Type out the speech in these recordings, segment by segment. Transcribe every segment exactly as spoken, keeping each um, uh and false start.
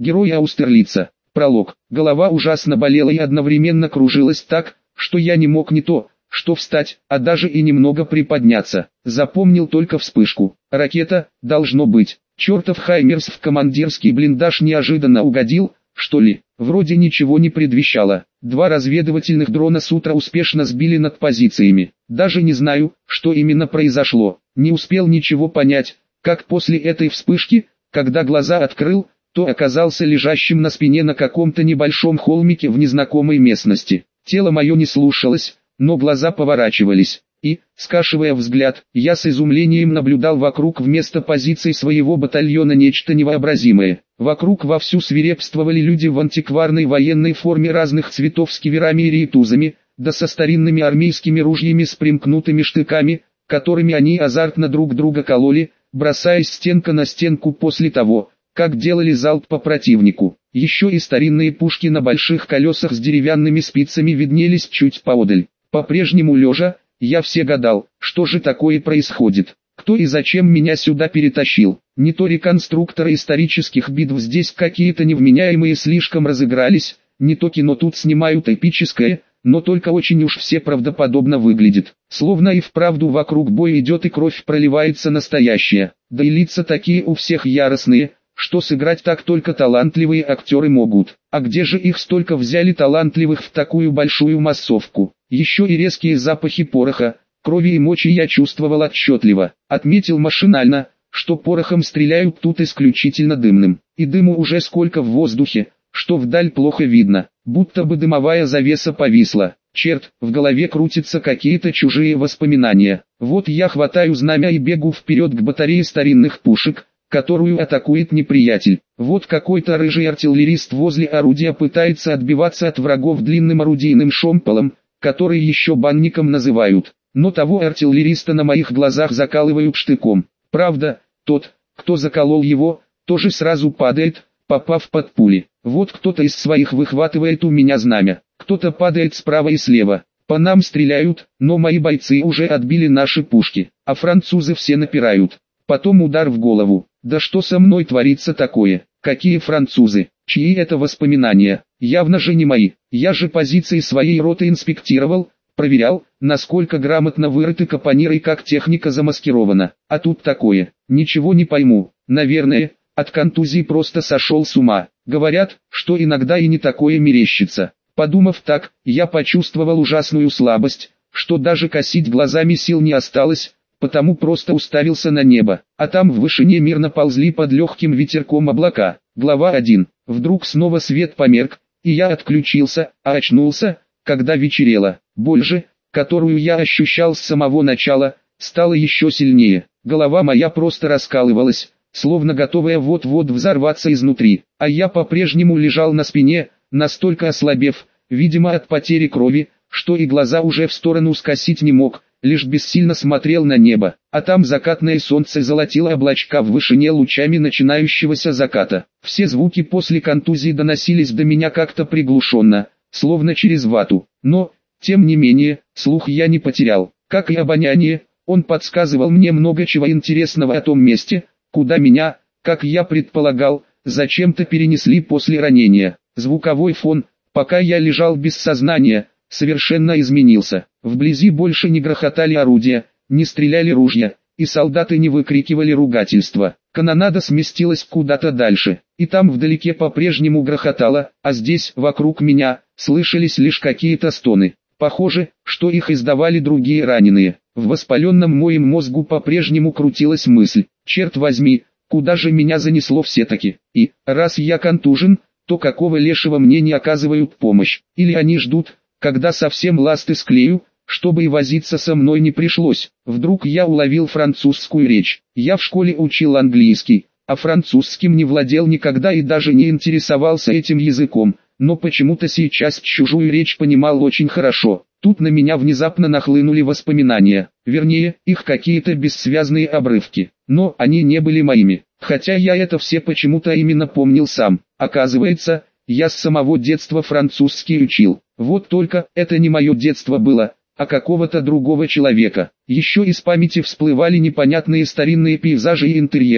Герой Аустерлица. Пролог. Голова ужасно болела и одновременно кружилась так, что я не мог не то, что встать, а даже и немного приподняться. Запомнил только вспышку. Ракета, должно быть. Чертов Хаймерс в командирский блиндаж неожиданно угодил, что ли? Вроде ничего не предвещало. Два разведывательных дрона с утра успешно сбили над позициями. Даже не знаю, что именно произошло. Не успел ничего понять, как после этой вспышки, когда глаза открыл, то оказался лежащим на спине на каком-то небольшом холмике в незнакомой местности. Тело мое не слушалось, но глаза поворачивались. И, скашивая взгляд, я с изумлением наблюдал вокруг вместо позиций своего батальона нечто невообразимое. Вокруг вовсю свирепствовали люди в антикварной военной форме разных цветов с киверами и рейтузами, да со старинными армейскими ружьями с примкнутыми штыками, которыми они азартно друг друга кололи, бросаясь стенка на стенку после того, как делали залп по противнику. Еще и старинные пушки на больших колесах с деревянными спицами виднелись чуть поодаль. По-прежнему лежа, я все гадал, что же такое происходит, кто и зачем меня сюда перетащил. Не то реконструкторы исторических битв здесь какие-то невменяемые слишком разыгрались, не то кино тут снимают эпическое, но только очень уж все правдоподобно выглядит. Словно и вправду вокруг бой идет и кровь проливается настоящая, да и лица такие у всех яростные, что сыграть так только талантливые актеры могут. А где же их столько взяли талантливых в такую большую массовку? Еще и резкие запахи пороха, крови и мочи я чувствовал отчетливо. Отметил машинально, что порохом стреляют тут исключительно дымным. И дыму уже сколько в воздухе, что вдаль плохо видно, будто бы дымовая завеса повисла. Черт, в голове крутятся какие-то чужие воспоминания. Вот я хватаю знамя и бегу вперед к батарее старинных пушек, которую атакует неприятель. Вот какой-то рыжий артиллерист возле орудия пытается отбиваться от врагов длинным орудийным шомполом, который еще банником называют. Но того артиллериста на моих глазах закалывают штыком. Правда, тот, кто заколол его, тоже сразу падает, попав под пули. Вот кто-то из своих выхватывает у меня знамя, кто-то падает справа и слева. По нам стреляют, но мои бойцы уже отбили наши пушки, а французы все напирают. Потом удар в голову. Да что со мной творится такое? Какие французы? Чьи это воспоминания? Явно же не мои. Я же позиции своей роты инспектировал, проверял, насколько грамотно вырыты капониры и как техника замаскирована. А тут такое. Ничего не пойму. Наверное, от контузии просто сошел с ума. Говорят, что иногда и не такое мерещится. Подумав так, я почувствовал ужасную слабость, что даже косить глазами сил не осталось, потому просто уставился на небо, а там в вышине мирно ползли под легким ветерком облака. Глава один. Вдруг снова свет померк, и я отключился, а очнулся, когда вечерело. Боль же, которую я ощущал с самого начала, стала еще сильнее. Голова моя просто раскалывалась, словно готовая вот-вот взорваться изнутри, а я по-прежнему лежал на спине, настолько ослабев, видимо от потери крови, что и глаза уже в сторону скосить не мог, лишь бессильно смотрел на небо, а там закатное солнце золотило облачка в вышине лучами начинающегося заката. Все звуки после контузии доносились до меня как-то приглушенно, словно через вату, но, тем не менее, слух я не потерял, как и обоняние, он подсказывал мне много чего интересного о том месте, куда меня, как я предполагал, зачем-то перенесли после ранения. Звуковой фон, пока я лежал без сознания, совершенно изменился. Вблизи больше не грохотали орудия, не стреляли ружья, и солдаты не выкрикивали ругательства. Канонада сместилась куда-то дальше, и там вдалеке по-прежнему грохотало, а здесь, вокруг меня, слышались лишь какие-то стоны. Похоже, что их издавали другие раненые. В воспаленном моем мозгу по-прежнему крутилась мысль: черт возьми, куда же меня занесло все-таки? И, раз я контужен, то какого лешего мне не оказывают помощь? Или они ждут, когда совсем ласты склею, чтобы и возиться со мной не пришлось? Вдруг я уловил французскую речь. Я в школе учил английский, а французским не владел никогда и даже не интересовался этим языком, но почему-то сейчас чужую речь понимал очень хорошо. Тут на меня внезапно нахлынули воспоминания, вернее, их какие-то бессвязные обрывки, но они не были моими, хотя я это все почему-то именно помнил сам. Оказывается, я с самого детства французский учил. Вот только это не мое детство было, а какого-то другого человека. Еще из памяти всплывали непонятные старинные пейзажи и интерьеры,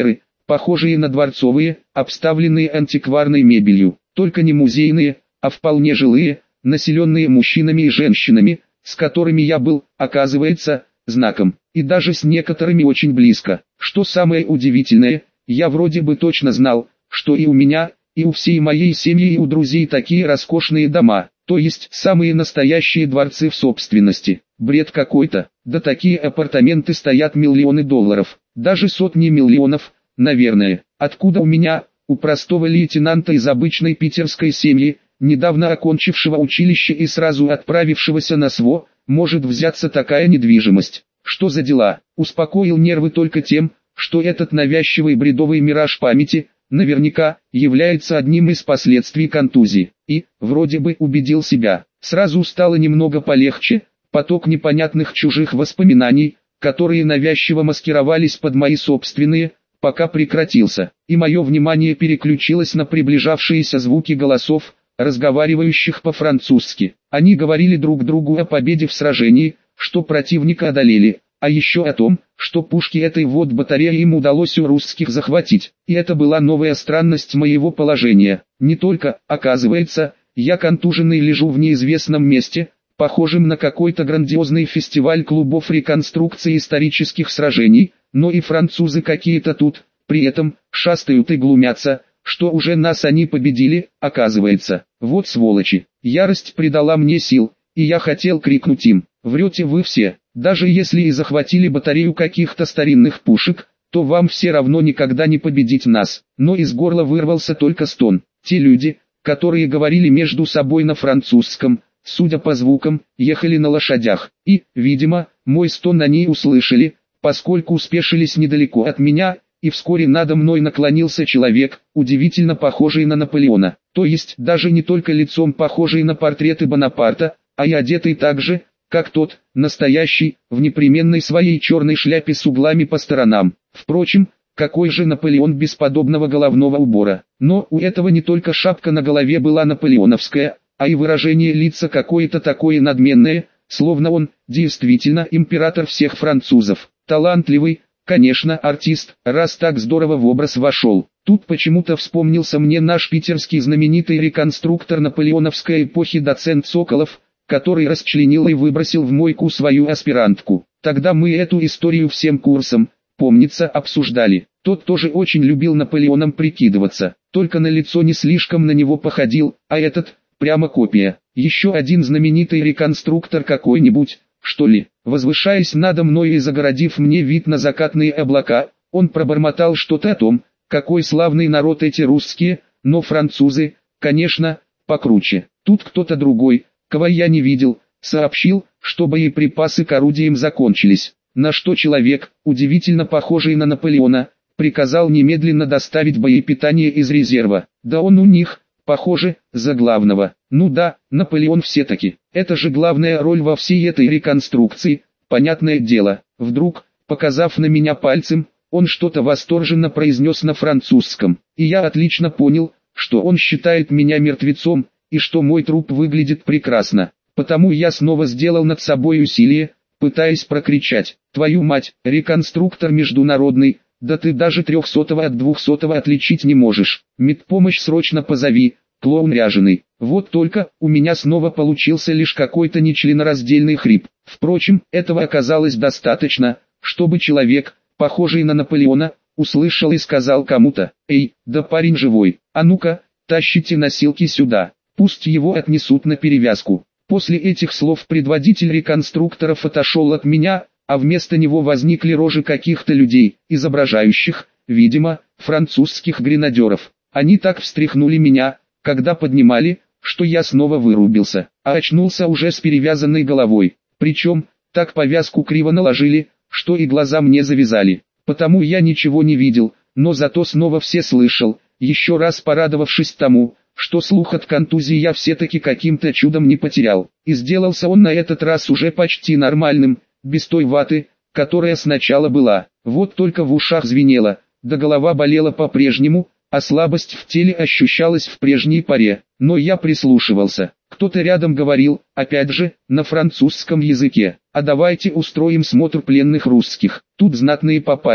похожие на дворцовые, обставленные антикварной мебелью, только не музейные, а вполне жилые, населенные мужчинами и женщинами, с которыми я был, оказывается, знаком, и даже с некоторыми очень близко. Что самое удивительное, я вроде бы точно знал, что и у меня, и у всей моей семьи и у друзей такие роскошные дома, то есть самые настоящие дворцы в собственности. Бред какой-то, да такие апартаменты стоят миллионы долларов, даже сотни миллионов, наверное. Откуда у меня, у простого лейтенанта из обычной питерской семьи, недавно окончившего училище и сразу отправившегося на СВО, может взяться такая недвижимость? Что за дела? Успокоил нервы только тем, что этот навязчивый бредовый мираж памяти, наверняка, является одним из последствий контузии. И, вроде бы, убедил себя. Сразу стало немного полегче, поток непонятных чужих воспоминаний, которые навязчиво маскировались под мои собственные, пока прекратился, и мое внимание переключилось на приближавшиеся звуки голосов, разговаривающих по-французски. Они говорили друг другу о победе в сражении, что противника одолели, а еще о том, что пушки этой вот батареи им удалось у русских захватить. И это была новая странность моего положения. Не только, оказывается, я контуженный лежу в неизвестном месте, похожим на какой-то грандиозный фестиваль клубов реконструкции исторических сражений, но и французы какие-то тут, при этом, шастают и глумятся, что уже нас они победили, оказывается. Вот сволочи. Ярость придала мне сил, и я хотел крикнуть им: «Врете вы все, даже если и захватили батарею каких-то старинных пушек, то вам все равно никогда не победить нас». Но из горла вырвался только стон. Те люди, которые говорили между собой на французском, судя по звукам, ехали на лошадях, и, видимо, мой стон они услышали, поскольку спешились недалеко от меня, и вскоре надо мной наклонился человек, удивительно похожий на Наполеона, то есть даже не только лицом похожий на портреты Бонапарта, а и одетый так же, как тот, настоящий, в непременной своей черной шляпе с углами по сторонам. Впрочем, какой же Наполеон без подобного головного убора? Но у этого не только шапка на голове была наполеоновская, а и выражение лица какое-то такое надменное, словно он, действительно, император всех французов. Талантливый, конечно, артист, раз так здорово в образ вошел. Тут почему-то вспомнился мне наш питерский знаменитый реконструктор наполеоновской эпохи доцент Соколов, который расчленил и выбросил в мойку свою аспирантку. Тогда мы эту историю всем курсом, помнится, обсуждали. Тот тоже очень любил Наполеоном прикидываться, только на лицо не слишком на него походил, а этот, прямо копия. Еще один знаменитый реконструктор какой-нибудь, что ли. Возвышаясь надо мной и загородив мне вид на закатные облака, он пробормотал что-то о том, какой славный народ эти русские, но французы, конечно, покруче. Тут кто-то другой, кого я не видел, сообщил, что боеприпасы к орудиям закончились, на что человек, удивительно похожий на Наполеона, приказал немедленно доставить боепитание из резерва. Да он у них, похоже, за главного. Ну да, Наполеон все-таки, это же главная роль во всей этой реконструкции, понятное дело. Вдруг, показав на меня пальцем, он что-то восторженно произнес на французском, и я отлично понял, что он считает меня мертвецом, и что мой труп выглядит прекрасно. Потому я снова сделал над собой усилие, пытаясь прокричать: «Твою мать, реконструктор международный, да ты даже трехсотого от двухсотого отличить не можешь. Медпомощь срочно позови, клоун ряженый». Вот только, у меня снова получился лишь какой-то нечленораздельный хрип. Впрочем, этого оказалось достаточно, чтобы человек, похожий на Наполеона, услышал и сказал кому-то: «Эй, да парень живой, а ну-ка, тащите носилки сюда, пусть его отнесут на перевязку». После этих слов предводитель реконструкторов отошел от меня, а вместо него возникли рожи каких-то людей, изображающих, видимо, французских гренадеров. Они так встряхнули меня, когда поднимали, что я снова вырубился, а очнулся уже с перевязанной головой. Причем, так повязку криво наложили, что и глаза мне завязали. Потому я ничего не видел, но зато снова все слышал, еще раз порадовавшись тому, что слух от контузии я все-таки каким-то чудом не потерял. И сделался он на этот раз уже почти нормальным, без той ваты, которая сначала была. Вот только в ушах звенело, да голова болела по-прежнему, а слабость в теле ощущалась в прежней паре. Но я прислушивался. Кто-то рядом говорил, опять же, на французском языке: «А давайте устроим смотр пленных русских». Тут знатные попались.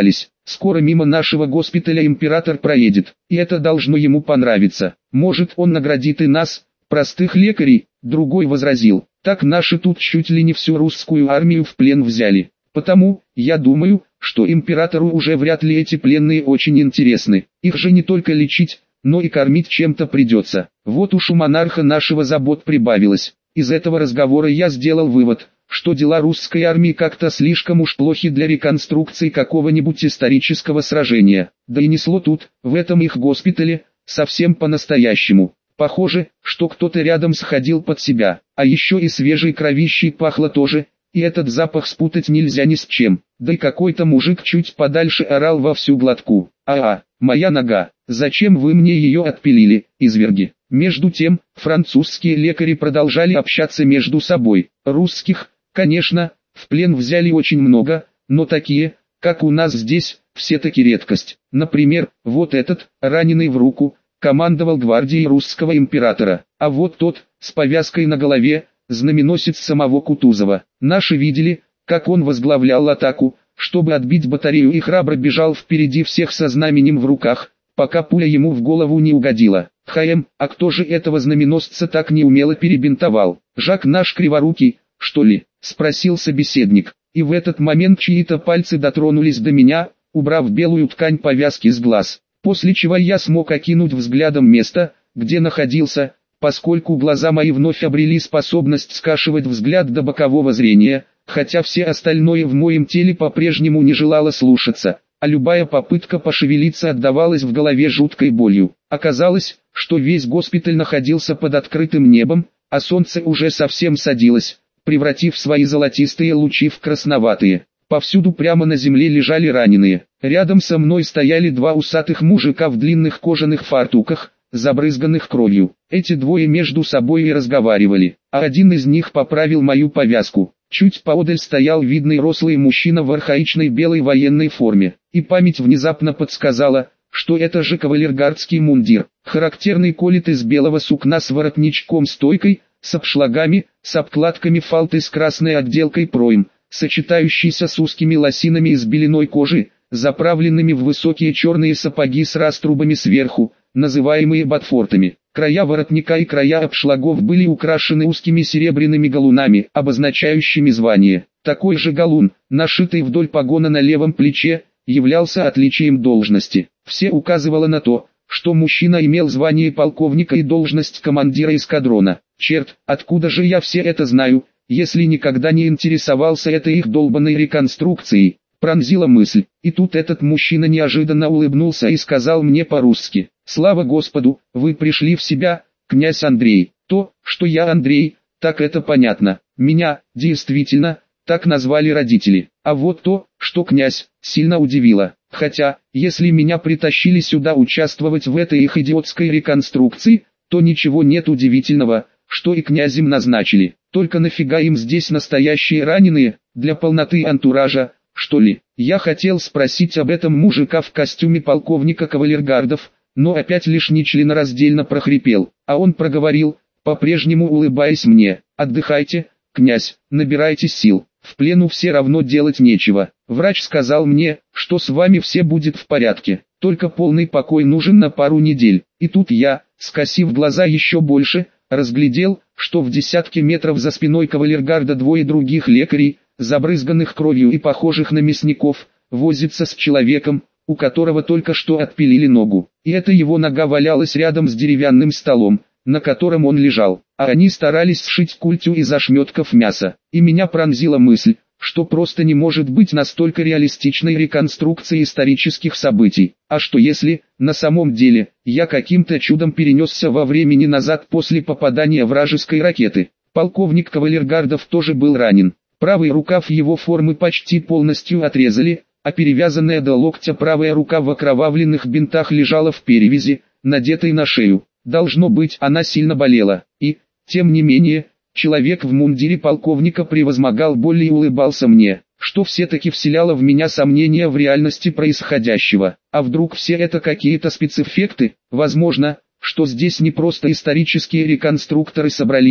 Скоро мимо нашего госпиталя император проедет, и это должно ему понравиться. Может, он наградит и нас, простых лекарей. Другой возразил: так наши тут чуть ли не всю русскую армию в плен взяли. Потому, я думаю, что императору уже вряд ли эти пленные очень интересны. Их же не только лечить, но и кормить чем-то придется. Вот уж у монарха нашего забот прибавилось. Из этого разговора я сделал вывод, что дела русской армии как-то слишком уж плохи для реконструкции какого-нибудь исторического сражения. Да и несло тут, в этом их госпитале, совсем по-настоящему. Похоже, что кто-то рядом сходил под себя, а еще и свежей кровищей пахло тоже, и этот запах спутать нельзя ни с чем. Да и какой-то мужик чуть подальше орал во всю глотку: «А-а, моя нога, зачем вы мне ее отпилили, изверги?» Между тем, французские лекари продолжали общаться между собой. Русских, конечно, в плен взяли очень много, но такие, как у нас здесь, все-таки редкость. Например, вот этот, раненый в руку, командовал гвардией русского императора, а вот тот, с повязкой на голове, знаменосец самого Кутузова. Наши видели, как он возглавлял атаку, чтобы отбить батарею, и храбро бежал впереди всех со знаменем в руках, пока пуля ему в голову не угодила. Хаем, а кто же этого знаменосца так неумело перебинтовал? Жак наш криворукий, что ли? Спросил собеседник. И в этот момент чьи-то пальцы дотронулись до меня, убрав белую ткань повязки с глаз. После чего я смог окинуть взглядом место, где находился, поскольку глаза мои вновь обрели способность скашивать взгляд до бокового зрения, хотя все остальное в моем теле по-прежнему не желало слушаться, а любая попытка пошевелиться отдавалась в голове жуткой болью. Оказалось, что весь госпиталь находился под открытым небом, а солнце уже совсем садилось, превратив свои золотистые лучи в красноватые. Повсюду прямо на земле лежали раненые. Рядом со мной стояли два усатых мужика в длинных кожаных фартуках, забрызганных кровью. Эти двое между собой и разговаривали, а один из них поправил мою повязку. Чуть поодаль стоял видный рослый мужчина в архаичной белой военной форме, и память внезапно подсказала, что это же кавалергардский мундир, характерный колет из белого сукна с воротничком-стойкой, с обшлагами, с обкладками фалты с красной отделкой пройм, сочетающийся с узкими лосинами из беленой кожи, заправленными в высокие черные сапоги с раструбами сверху, называемые ботфортами. Края воротника и края обшлагов были украшены узкими серебряными галунами, обозначающими звание. Такой же галун, нашитый вдоль погона на левом плече, являлся отличием должности. Все указывало на то, что мужчина имел звание полковника и должность командира эскадрона. Черт, откуда же я все это знаю, если никогда не интересовался этой их долбанной реконструкцией? Пронзила мысль, и тут этот мужчина неожиданно улыбнулся и сказал мне по-русски: «Слава Господу, вы пришли в себя, князь Андрей». То, что я Андрей, так это понятно. Меня, действительно, так назвали родители. А вот то, что князь, сильно удивило. Хотя, если меня притащили сюда участвовать в этой их идиотской реконструкции, то ничего нет удивительного, что и князем назначили. Только нафига им здесь настоящие раненые, для полноты антуража, что ли? Я хотел спросить об этом мужика в костюме полковника кавалергардов, но опять лишь нечленораздельно прохрипел, а он проговорил, по-прежнему улыбаясь мне: «Отдыхайте, князь, набирайте сил, в плену все равно делать нечего. Врач сказал мне, что с вами все будет в порядке, только полный покой нужен на пару недель». И тут я, скосив глаза еще больше, разглядел, что в десятке метров за спиной кавалергарда двое других лекарей, забрызганных кровью и похожих на мясников, возится с человеком, у которого только что отпилили ногу. И эта его нога валялась рядом с деревянным столом, на котором он лежал, а они старались сшить культю из ошметков мяса. И меня пронзила мысль, что просто не может быть настолько реалистичной реконструкции исторических событий. А что если, на самом деле, я каким-то чудом перенесся во времени назад после попадания вражеской ракеты? Полковник кавалергардов тоже был ранен. Правый рукав его формы почти полностью отрезали, а перевязанная до локтя правая рука в окровавленных бинтах лежала в перевязи, надетой на шею. Должно быть, она сильно болела. И, тем не менее, человек в мундире полковника превозмогал боль и улыбался мне, что все-таки вселяло в меня сомнения в реальности происходящего. А вдруг все это какие-то спецэффекты? Возможно, что здесь не просто исторические реконструкторы собрались,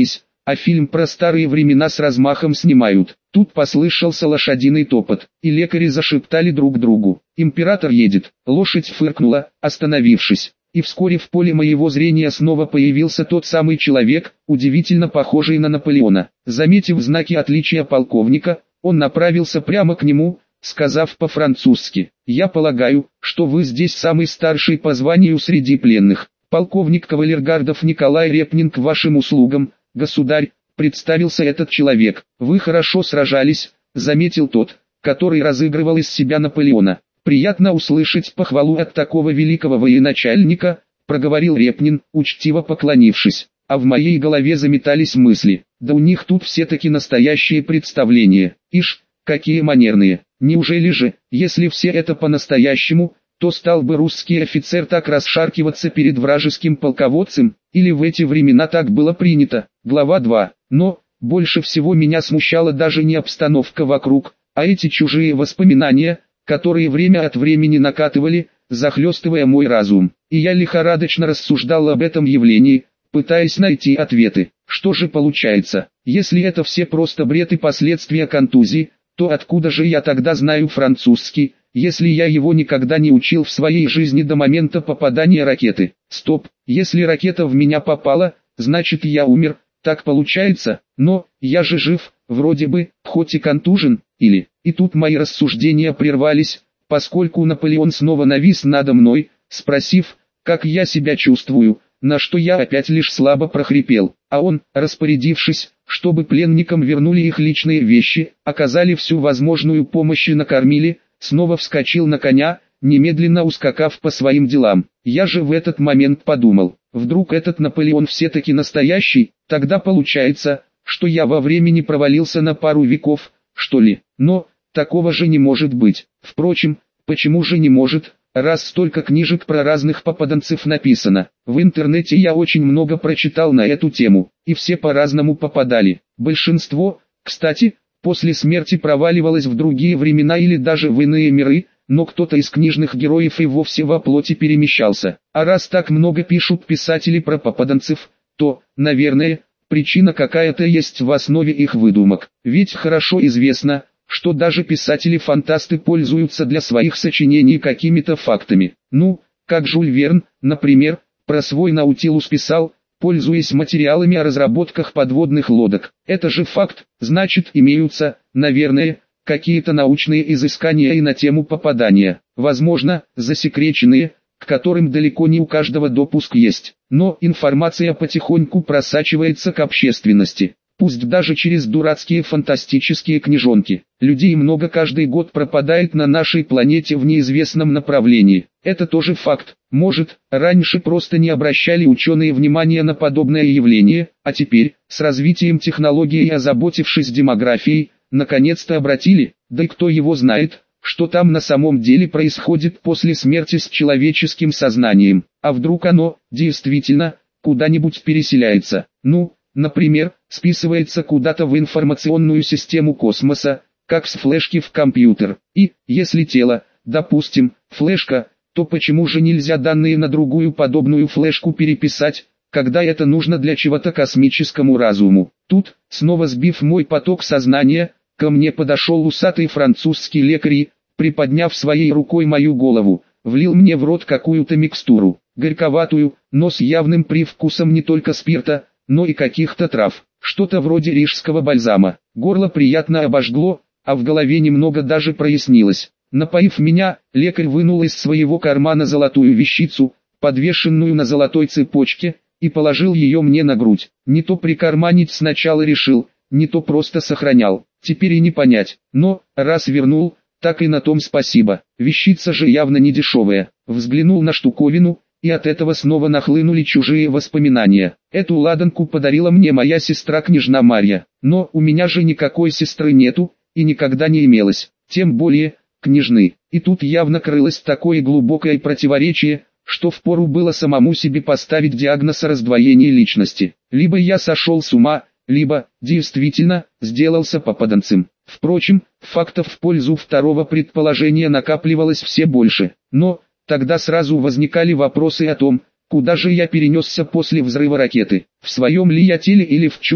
а фильм про старые времена с размахом снимают. Тут послышался лошадиный топот, и лекари зашептали друг другу: «Император едет». Лошадь фыркнула, остановившись, и вскоре в поле моего зрения снова появился тот самый человек, удивительно похожий на Наполеона. Заметив знаки отличия полковника, он направился прямо к нему, сказав по-французски: «Я полагаю, что вы здесь самый старший по званию среди пленных. Полковник кавалергардов Николай Репнин к вашим услугам, государь», представился этот человек. «Вы хорошо сражались», заметил тот, который разыгрывал из себя Наполеона. «Приятно услышать похвалу от такого великого военачальника», проговорил Репнин, учтиво поклонившись. А в моей голове заметались мысли: да у них тут все-таки настоящие представления. Ишь, какие манерные. Неужели же, если все это по-настоящему, то стал бы русский офицер так расшаркиваться перед вражеским полководцем, или в эти времена так было принято? Глава два. Но, больше всего меня смущала даже не обстановка вокруг, а эти чужие воспоминания, которые время от времени накатывали, захлестывая мой разум. И я лихорадочно рассуждал об этом явлении, пытаясь найти ответы. Что же получается? Если это все просто бред и последствия контузии, то откуда же я тогда знаю французский, если я его никогда не учил в своей жизни до момента попадания ракеты? Стоп, если ракета в меня попала, значит я умер, так получается? Но, я же жив, вроде бы, хоть и контужен, или... И тут мои рассуждения прервались, поскольку Наполеон снова навис надо мной, спросив, как я себя чувствую, на что я опять лишь слабо прохрипел. А он, распорядившись, чтобы пленникам вернули их личные вещи, оказали всю возможную помощь и накормили, снова вскочил на коня, немедленно ускакав по своим делам. Я же в этот момент подумал: вдруг этот Наполеон все-таки настоящий? Тогда получается, что я во времени провалился на пару веков, что ли? Но такого же не может быть. Впрочем, почему же не может, раз столько книжек про разных попаданцев написано? В интернете я очень много прочитал на эту тему, и все по-разному попадали. Большинство, кстати, после смерти проваливалось в другие времена или даже в иные миры, но кто-то из книжных героев и вовсе во плоти перемещался. А раз так много пишут писатели про попаданцев, то, наверное, причина какая-то есть в основе их выдумок. Ведь хорошо известно, что даже писатели-фантасты пользуются для своих сочинений какими-то фактами. Ну, как Жюль Верн, например, про свой Наутилус писал, пользуясь материалами о разработках подводных лодок. Это же факт, значит имеются, наверное, какие-то научные изыскания и на тему попадания. Возможно, засекреченные, к которым далеко не у каждого допуск есть. Но информация потихоньку просачивается к общественности. Пусть даже через дурацкие фантастические книжонки. Людей много каждый год пропадает на нашей планете в неизвестном направлении. Это тоже факт. Может, раньше просто не обращали ученые внимания на подобное явление, а теперь, с развитием технологий и озаботившись демографией, наконец-то обратили. Да и кто его знает, что там на самом деле происходит после смерти с человеческим сознанием. А вдруг оно, действительно, куда-нибудь переселяется? Ну, например, списывается куда-то в информационную систему космоса, как с флешки в компьютер. И, если тело, допустим, флешка, то почему же нельзя данные на другую подобную флешку переписать, когда это нужно для чего-то космическому разуму? Тут, снова сбив мой поток сознания, ко мне подошел усатый французский лекарь и, приподняв своей рукой мою голову, влил мне в рот какую-то микстуру, горьковатую, но с явным привкусом не только спирта, но и каких-то трав, что-то вроде рижского бальзама. Горло приятно обожгло, а в голове немного даже прояснилось. Напоив меня, лекарь вынул из своего кармана золотую вещицу, подвешенную на золотой цепочке, и положил ее мне на грудь. Не то прикарманить сначала решил, не то просто сохранял, теперь и не понять. Но, раз вернул, так и на том спасибо. Вещица же явно не дешевая. Взглянул на штуковину, и от этого снова нахлынули чужие воспоминания. Эту ладанку подарила мне моя сестра княжна Марья. Но у меня же никакой сестры нету, и никогда не имелось, тем более, княжны. И тут явно крылось такое глубокое противоречие, что впору было самому себе поставить диагноз о раздвоении личности. Либо я сошел с ума, либо, действительно, сделался попаданцем. Впрочем, фактов в пользу второго предположения накапливалось все больше. Но, тогда сразу возникали вопросы о том, куда же я перенесся после взрыва ракеты. В своем ли я теле или в чужом?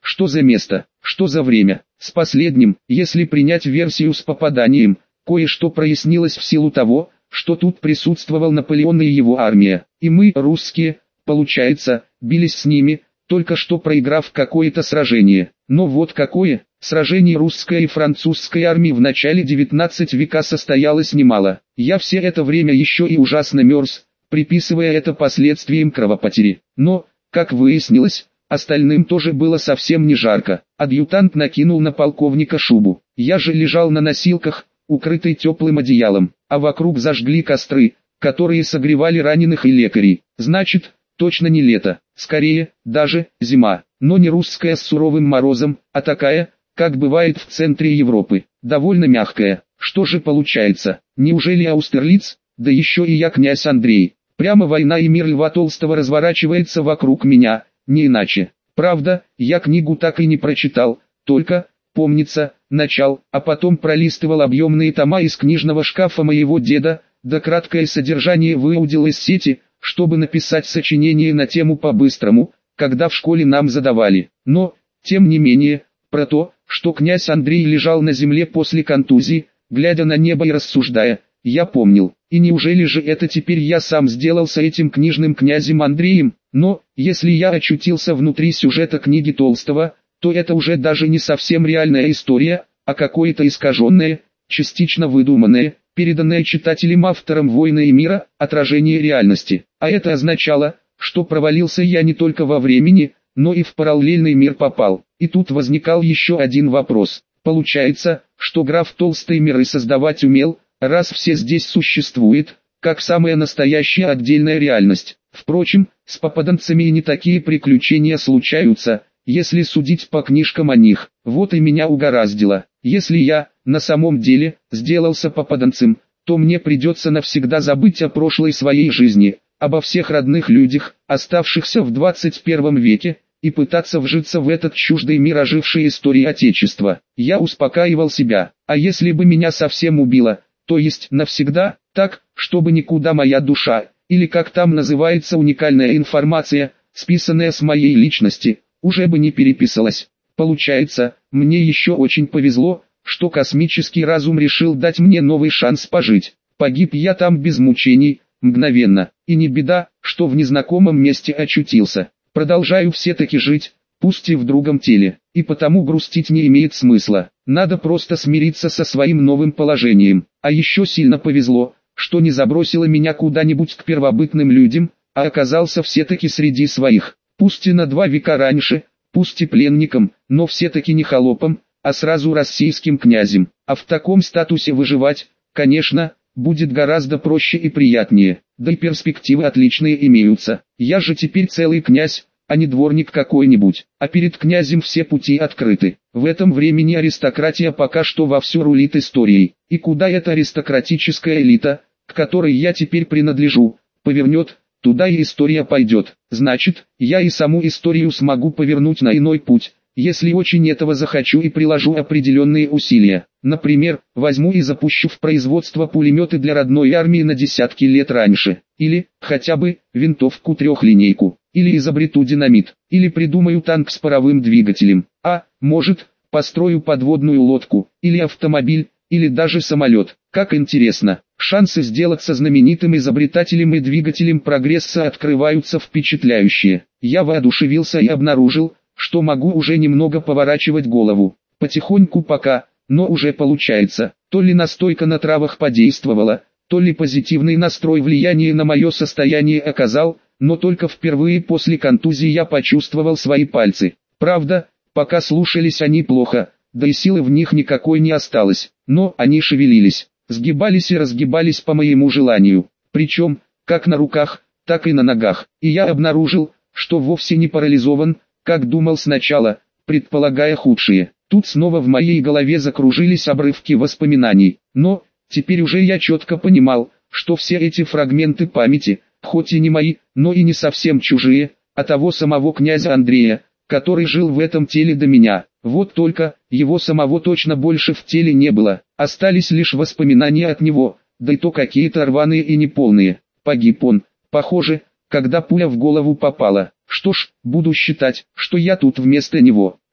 Что за место, что за время? С последним, если принять версию с попаданием, кое-что прояснилось в силу того, что тут присутствовал Наполеон и его армия, и мы, русские, получается, бились с ними, только что проиграв какое-то сражение. Но вот какое, сражений русской и французской армии в начале девятнадцатого века состоялось немало. Я все это время еще и ужасно мерз, приписывая это последствиям кровопотери. Но, как выяснилось, остальным тоже было совсем не жарко. Адъютант накинул на полковника шубу. Я же лежал на носилках, укрытый теплым одеялом, а вокруг зажгли костры, которые согревали раненых и лекарей. Значит, точно не лето, скорее, даже зима, но не русская с суровым морозом, а такая, как бывает в центре Европы, довольно мягкая. Что же получается, неужели Аустерлиц, да еще и я князь Андрей? Прямо война и мир Льва Толстого разворачивается вокруг меня, не иначе. Правда, я книгу так и не прочитал, только, помнится, начал, а потом пролистывал объемные тома из книжного шкафа моего деда, да краткое содержание выудил из сети, чтобы написать сочинение на тему по-быстрому, когда в школе нам задавали. Но, тем не менее, про то, что князь Андрей лежал на земле после контузии, глядя на небо и рассуждая, я помнил. И неужели же это теперь я сам сделался этим книжным князем Андреем? Но, если я очутился внутри сюжета книги Толстого, то это уже даже не совсем реальная история, а какое-то искаженное, частично выдуманное, переданное читателем-автором «Войны и мира», отражение реальности. А это означало, что провалился я не только во времени, но и в параллельный мир попал. И тут возникал еще один вопрос. Получается, что граф Толстой миры создавать умел, раз все здесь существует, как самая настоящая отдельная реальность. Впрочем, с попаданцами и не такие приключения случаются, если судить по книжкам о них. Вот и меня угораздило. Если я, на самом деле, сделался попаданцем, то мне придется навсегда забыть о прошлой своей жизни, обо всех родных людях, оставшихся в двадцать первом веке, и пытаться вжиться в этот чуждый мир ожившей истории Отечества. Я успокаивал себя, а если бы меня совсем убило, то есть навсегда, так, чтобы никуда моя душа, или как там называется уникальная информация, списанная с моей личности, уже бы не переписалась. Получается, мне еще очень повезло, что космический разум решил дать мне новый шанс пожить. Погиб я там без мучений, мгновенно, и не беда, что в незнакомом месте очутился. Продолжаю все-таки жить, пусть и в другом теле, и потому грустить не имеет смысла. Надо просто смириться со своим новым положением. А еще сильно повезло, что не забросило меня куда-нибудь к первобытным людям, а оказался все-таки среди своих. Пусть и на два века раньше, пусть и пленником, но все-таки не холопом, а сразу российским князем. А в таком статусе выживать, конечно, будет гораздо проще и приятнее, да и перспективы отличные имеются. Я же теперь целый князь, а не дворник какой-нибудь, а перед князем все пути открыты. В этом времени аристократия пока что вовсю рулит историей, и куда эта аристократическая элита, к которой я теперь принадлежу, повернет, туда и история пойдет. Значит, я и саму историю смогу повернуть на иной путь, если очень этого захочу и приложу определенные усилия. Например, возьму и запущу в производство пулеметы для родной армии на десятки лет раньше. Или, хотя бы, винтовку-трехлинейку. Или изобрету динамит. Или придумаю танк с паровым двигателем. А, может, построю подводную лодку. Или автомобиль. Или даже самолет. Как интересно. Шансы сделаться знаменитым изобретателем и двигателем прогресса открываются впечатляющие. Я воодушевился и обнаружил, что могу уже немного поворачивать голову. Потихоньку пока, но уже получается. То ли настойка на травах подействовала, то ли позитивный настрой влияние на мое состояние оказал, но только впервые после контузии я почувствовал свои пальцы. Правда, пока слушались они плохо, да и силы в них никакой не осталось, но они шевелились, сгибались и разгибались по моему желанию, причем, как на руках, так и на ногах, и я обнаружил, что вовсе не парализован, как думал сначала, предполагая худшее. Тут снова в моей голове закружились обрывки воспоминаний, но, теперь уже я четко понимал, что все эти фрагменты памяти, хоть и не мои, но и не совсем чужие, а того самого князя Андрея, который жил в этом теле до меня. Вот только, его самого точно больше в теле не было, остались лишь воспоминания от него, да и то какие-то рваные и неполные. Погиб он, похоже, когда пуля в голову попала. Что ж, буду считать, что я тут вместо него.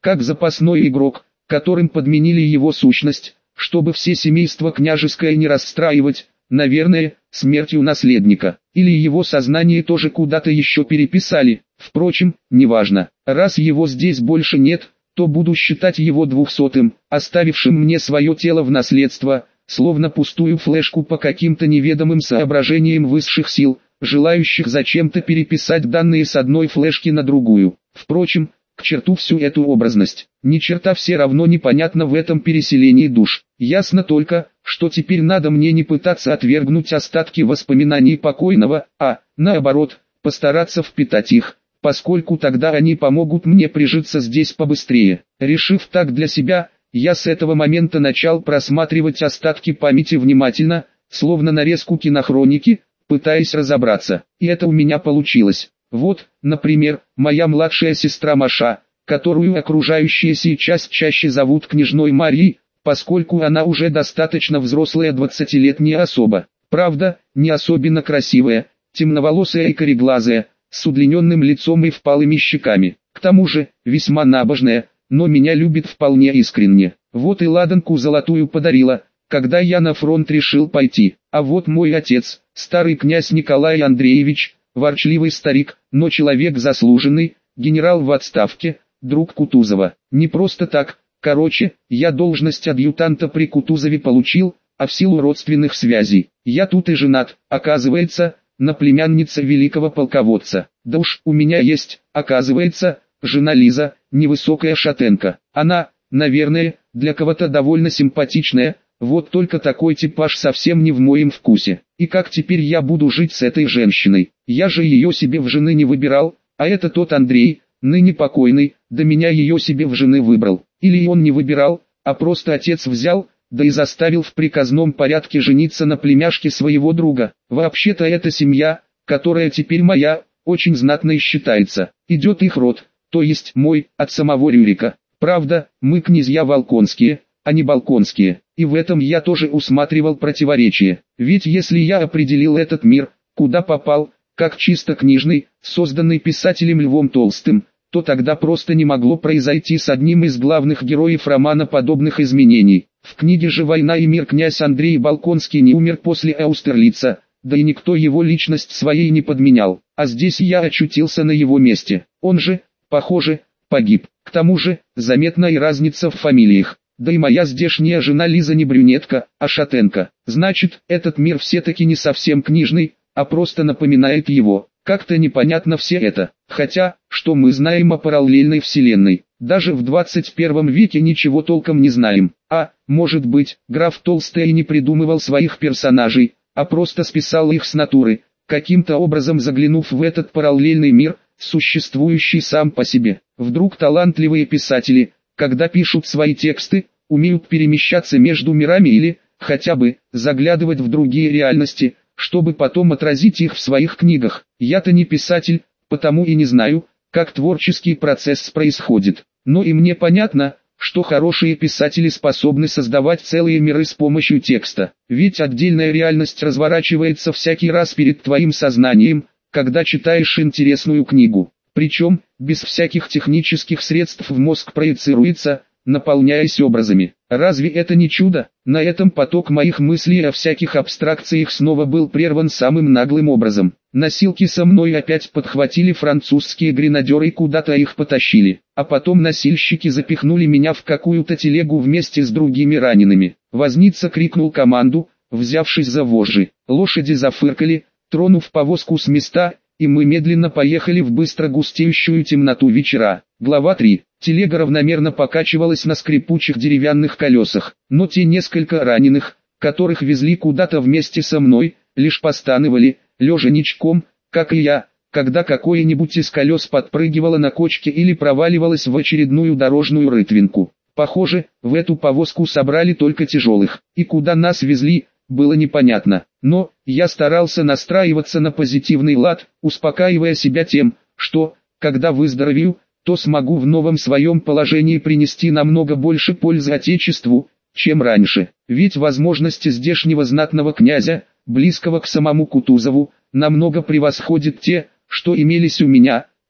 как запасной игрок, которым подменили его сущность, чтобы все семейство княжеское не расстраивать, наверное, смертью наследника, или его сознание тоже куда-то еще переписали. Впрочем, неважно, раз его здесь больше нет, то буду считать его двухсотым, оставившим мне свое тело в наследство, словно пустую флешку по каким-то неведомым соображениям высших сил, желающих зачем-то переписать данные с одной флешки на другую. Впрочем, к черту всю эту образность. Ни черта все равно непонятно в этом переселении душ. Ясно только, что теперь надо мне не пытаться отвергнуть остатки воспоминаний покойного, а, наоборот, постараться впитать их, поскольку тогда они помогут мне прижиться здесь побыстрее. Решив так для себя, я с этого момента начал просматривать остатки памяти внимательно, словно нарезку кинохроники, пытаясь разобраться. И это у меня получилось. Вот, например, моя младшая сестра Маша, которую окружающие сейчас чаще зовут княжной Марией, поскольку она уже достаточно взрослая двадцатилетняя особа. Правда, не особенно красивая, темноволосая и кореглазая, с удлиненным лицом и впалыми щеками. К тому же, весьма набожная, но меня любит вполне искренне. Вот и ладанку золотую подарила, когда я на фронт решил пойти. А вот мой отец, старый князь Николай Андреевич, ворчливый старик, но человек заслуженный, генерал в отставке, друг Кутузова. Не просто так, короче, я должность адъютанта при Кутузове получил, а в силу родственных связей. Я тут и женат, оказывается, на племяннице великого полководца. Да уж, у меня есть, оказывается, жена Лиза, невысокая шатенка. Она, наверное, для кого-то довольно симпатичная, вот только такой типаж совсем не в моем вкусе. И как теперь я буду жить с этой женщиной? Я же ее себе в жены не выбирал, а это тот Андрей, ныне покойный, да меня ее себе в жены выбрал. Или он не выбирал, а просто отец взял, да и заставил в приказном порядке жениться на племяшке своего друга. Вообще-то эта семья, которая теперь моя, очень знатной считается. Идет их род, то есть мой, от самого Рюрика. Правда, мы князья Волконские, а не Балконские. И в этом я тоже усматривал противоречие. Ведь если я определил этот мир, куда попал, как чисто книжный, созданный писателем Львом Толстым, то тогда просто не могло произойти с одним из главных героев романа подобных изменений. В книге же «Война и мир» князь Андрей Балконский не умер после Аустерлица, да и никто его личность своей не подменял. А здесь я очутился на его месте. Он же, похоже, погиб. К тому же, заметна и разница в фамилиях. Да и моя здешняя жена Лиза не брюнетка, а шатенка. Значит, этот мир все-таки не совсем книжный, а просто напоминает его. Как-то непонятно все это. Хотя, что мы знаем о параллельной вселенной? Даже в двадцать первом веке ничего толком не знаем. А, может быть, граф Толстой не придумывал своих персонажей, а просто списал их с натуры, каким-то образом заглянув в этот параллельный мир, существующий сам по себе. Вдруг талантливые писатели, когда пишут свои тексты, умеют перемещаться между мирами или, хотя бы, заглядывать в другие реальности, чтобы потом отразить их в своих книгах. Я-то не писатель, потому и не знаю, как творческий процесс происходит. Но и мне понятно, что хорошие писатели способны создавать целые миры с помощью текста. Ведь отдельная реальность разворачивается всякий раз перед твоим сознанием, когда читаешь интересную книгу. Причем, без всяких технических средств в мозг проецируется, наполняясь образами. Разве это не чудо? На этом поток моих мыслей о всяких абстракциях снова был прерван самым наглым образом. Носилки со мной опять подхватили французские гренадеры и куда-то их потащили. А потом носильщики запихнули меня в какую-то телегу вместе с другими ранеными. Возница крикнул команду, взявшись за вожжи. Лошади зафыркали, тронув повозку с места, и мы медленно поехали в быстро густеющую темноту вечера. Глава три. Телега равномерно покачивалась на скрипучих деревянных колесах, но те несколько раненых, которых везли куда-то вместе со мной, лишь постанывали, лежа ничком, как и я, когда какое-нибудь из колес подпрыгивало на кочке или проваливалось в очередную дорожную рытвинку. Похоже, в эту повозку собрали только тяжелых, и куда нас везли, было непонятно. Но я старался настраиваться на позитивный лад, успокаивая себя тем, что, когда выздоровею, то смогу в новом своем положении принести намного больше пользы Отечеству, чем раньше. Ведь возможности здешнего знатного князя, близкого к самому Кутузову, намного превосходят те, что имелись у меня,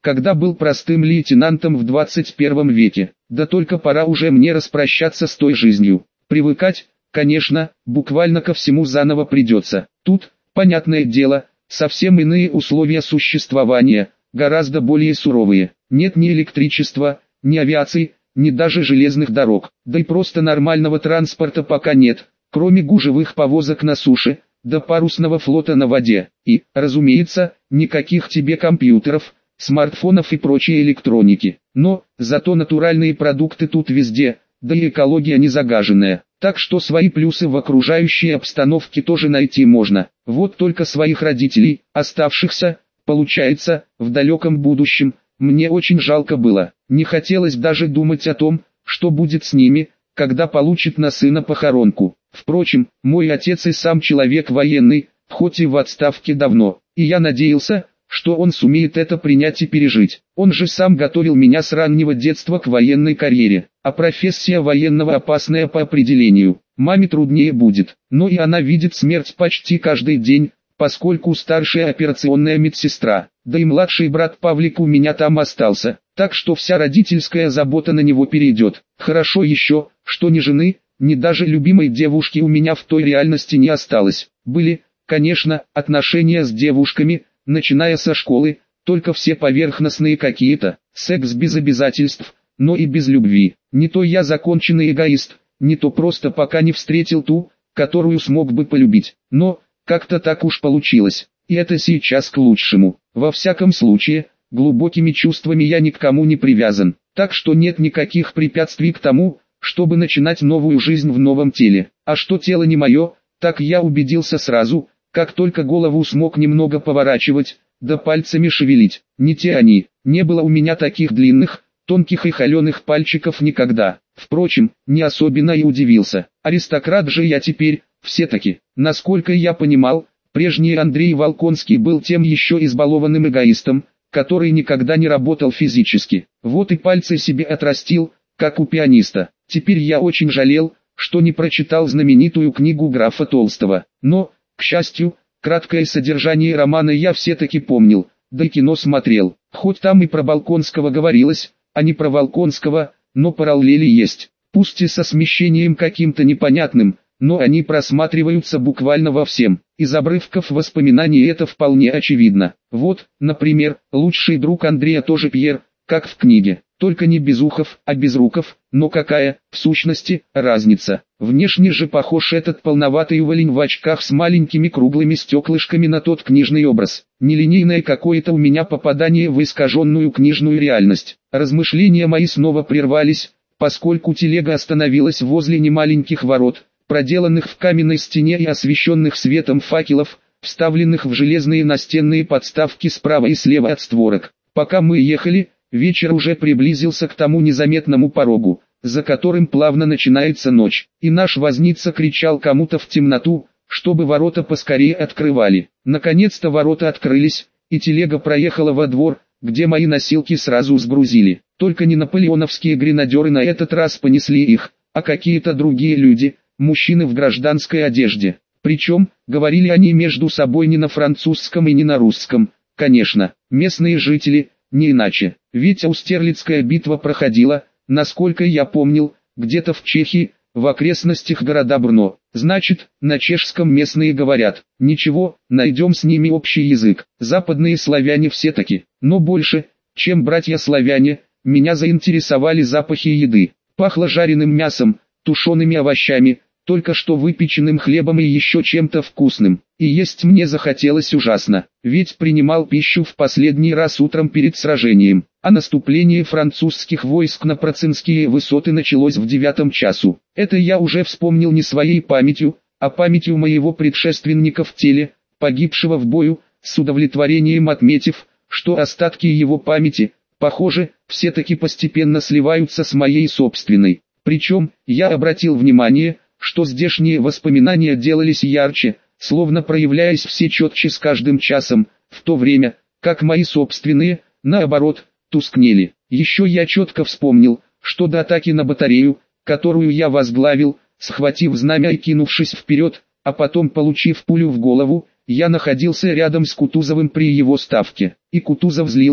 когда был простым лейтенантом в двадцать первом веке. Да только пора уже мне распрощаться с той жизнью. Привыкать, конечно, буквально ко всему заново придется. Тут, понятное дело, совсем иные условия существования, гораздо более суровые. Нет ни электричества, ни авиации, ни даже железных дорог. Да и просто нормального транспорта пока нет, кроме гужевых повозок на суше, да парусного флота на воде. И, разумеется, никаких тебе компьютеров, смартфонов и прочей электроники. Но, зато натуральные продукты тут везде, да и экология не загаженная. Так что свои плюсы в окружающей обстановке тоже найти можно. Вот только своих родителей, оставшихся, получается, в далеком будущем, мне очень жалко было. Не хотелось даже думать о том, что будет с ними, когда получит на сына похоронку. Впрочем, мой отец и сам человек военный, хоть и в отставке давно, и я надеялся, что он сумеет это принять и пережить. Он же сам готовил меня с раннего детства к военной карьере, а профессия военного опасная по определению. Маме труднее будет, но и она видит смерть почти каждый день, поскольку старшая операционная медсестра, да и младший брат Павлик у меня там остался, так что вся родительская забота на него перейдет. Хорошо еще, что ни жены, ни даже любимой девушки у меня в той реальности не осталось. Были, конечно, отношения с девушками, начиная со школы, только все поверхностные какие-то, секс без обязательств, но и без любви. Не то я законченный эгоист, не то просто пока не встретил ту, которую смог бы полюбить. Но, как-то так уж получилось, и это сейчас к лучшему. Во всяком случае, глубокими чувствами я ни к кому не привязан, так что нет никаких препятствий к тому, чтобы начинать новую жизнь в новом теле. А что тело не мое, так я убедился сразу, как только голову смог немного поворачивать, да пальцами шевелить. Не те они, не было у меня таких длинных, тонких и холеных пальчиков никогда. Впрочем, не особенно и удивился. Аристократ же я теперь, все-таки. Насколько я понимал, прежний Андрей Волконский был тем еще избалованным эгоистом, который никогда не работал физически. Вот и пальцы себе отрастил, как у пианиста. Теперь я очень жалел, что не прочитал знаменитую книгу графа Толстого. Но, к счастью, краткое содержание романа я все-таки помнил, да и кино смотрел. Хоть там и про Волконского говорилось, а не про Волконского, но параллели есть. Пусть и со смещением каким-то непонятным, но они просматриваются буквально во всем. Из обрывков воспоминаний это вполне очевидно. Вот, например, лучший друг Андрея тоже Пьер, как в книге. Только не Безухов, а Безруков, но какая, в сущности, разница? Внешне же похож этот полноватый уволень в очках с маленькими круглыми стеклышками на тот книжный образ. Нелинейное какое-то у меня попадание в искаженную книжную реальность. Размышления мои снова прервались, поскольку телега остановилась возле немаленьких ворот, проделанных в каменной стене и освещенных светом факелов, вставленных в железные настенные подставки справа и слева от створок. Пока мы ехали, вечер уже приблизился к тому незаметному порогу, за которым плавно начинается ночь, и наш возница кричал кому-то в темноту, чтобы ворота поскорее открывали. Наконец-то ворота открылись, и телега проехала во двор, где мои носилки сразу сгрузили. Только не наполеоновские гренадеры на этот раз понесли их, а какие-то другие люди, мужчины в гражданской одежде. Причем, говорили они между собой не на французском и не на русском, конечно, местные жители, не иначе. Ведь Аустерлицкая битва проходила, насколько я помнил, где-то в Чехии, в окрестностях города Брно. Значит, на чешском местные говорят. Ничего, найдем с ними общий язык. Западные славяне все-таки. Но больше, чем братья-славяне, меня заинтересовали запахи еды. Пахло жареным мясом, тушеными овощами, только что выпеченным хлебом и еще чем-то вкусным. И есть мне захотелось ужасно, ведь принимал пищу в последний раз утром перед сражением, а наступление французских войск на Процинские высоты началось в девятом часу. Это я уже вспомнил не своей памятью, а памятью моего предшественника в теле, погибшего в бою, с удовлетворением отметив, что остатки его памяти, похоже, все-таки постепенно сливаются с моей собственной. Причем, я обратил внимание, что здешние воспоминания делались ярче, словно проявляясь все четче с каждым часом, в то время, как мои собственные, наоборот, тускнели. Еще я четко вспомнил, что до атаки на батарею, которую я возглавил, схватив знамя и кинувшись вперед, а потом получив пулю в голову, я находился рядом с Кутузовым при его ставке. И Кутузов злился,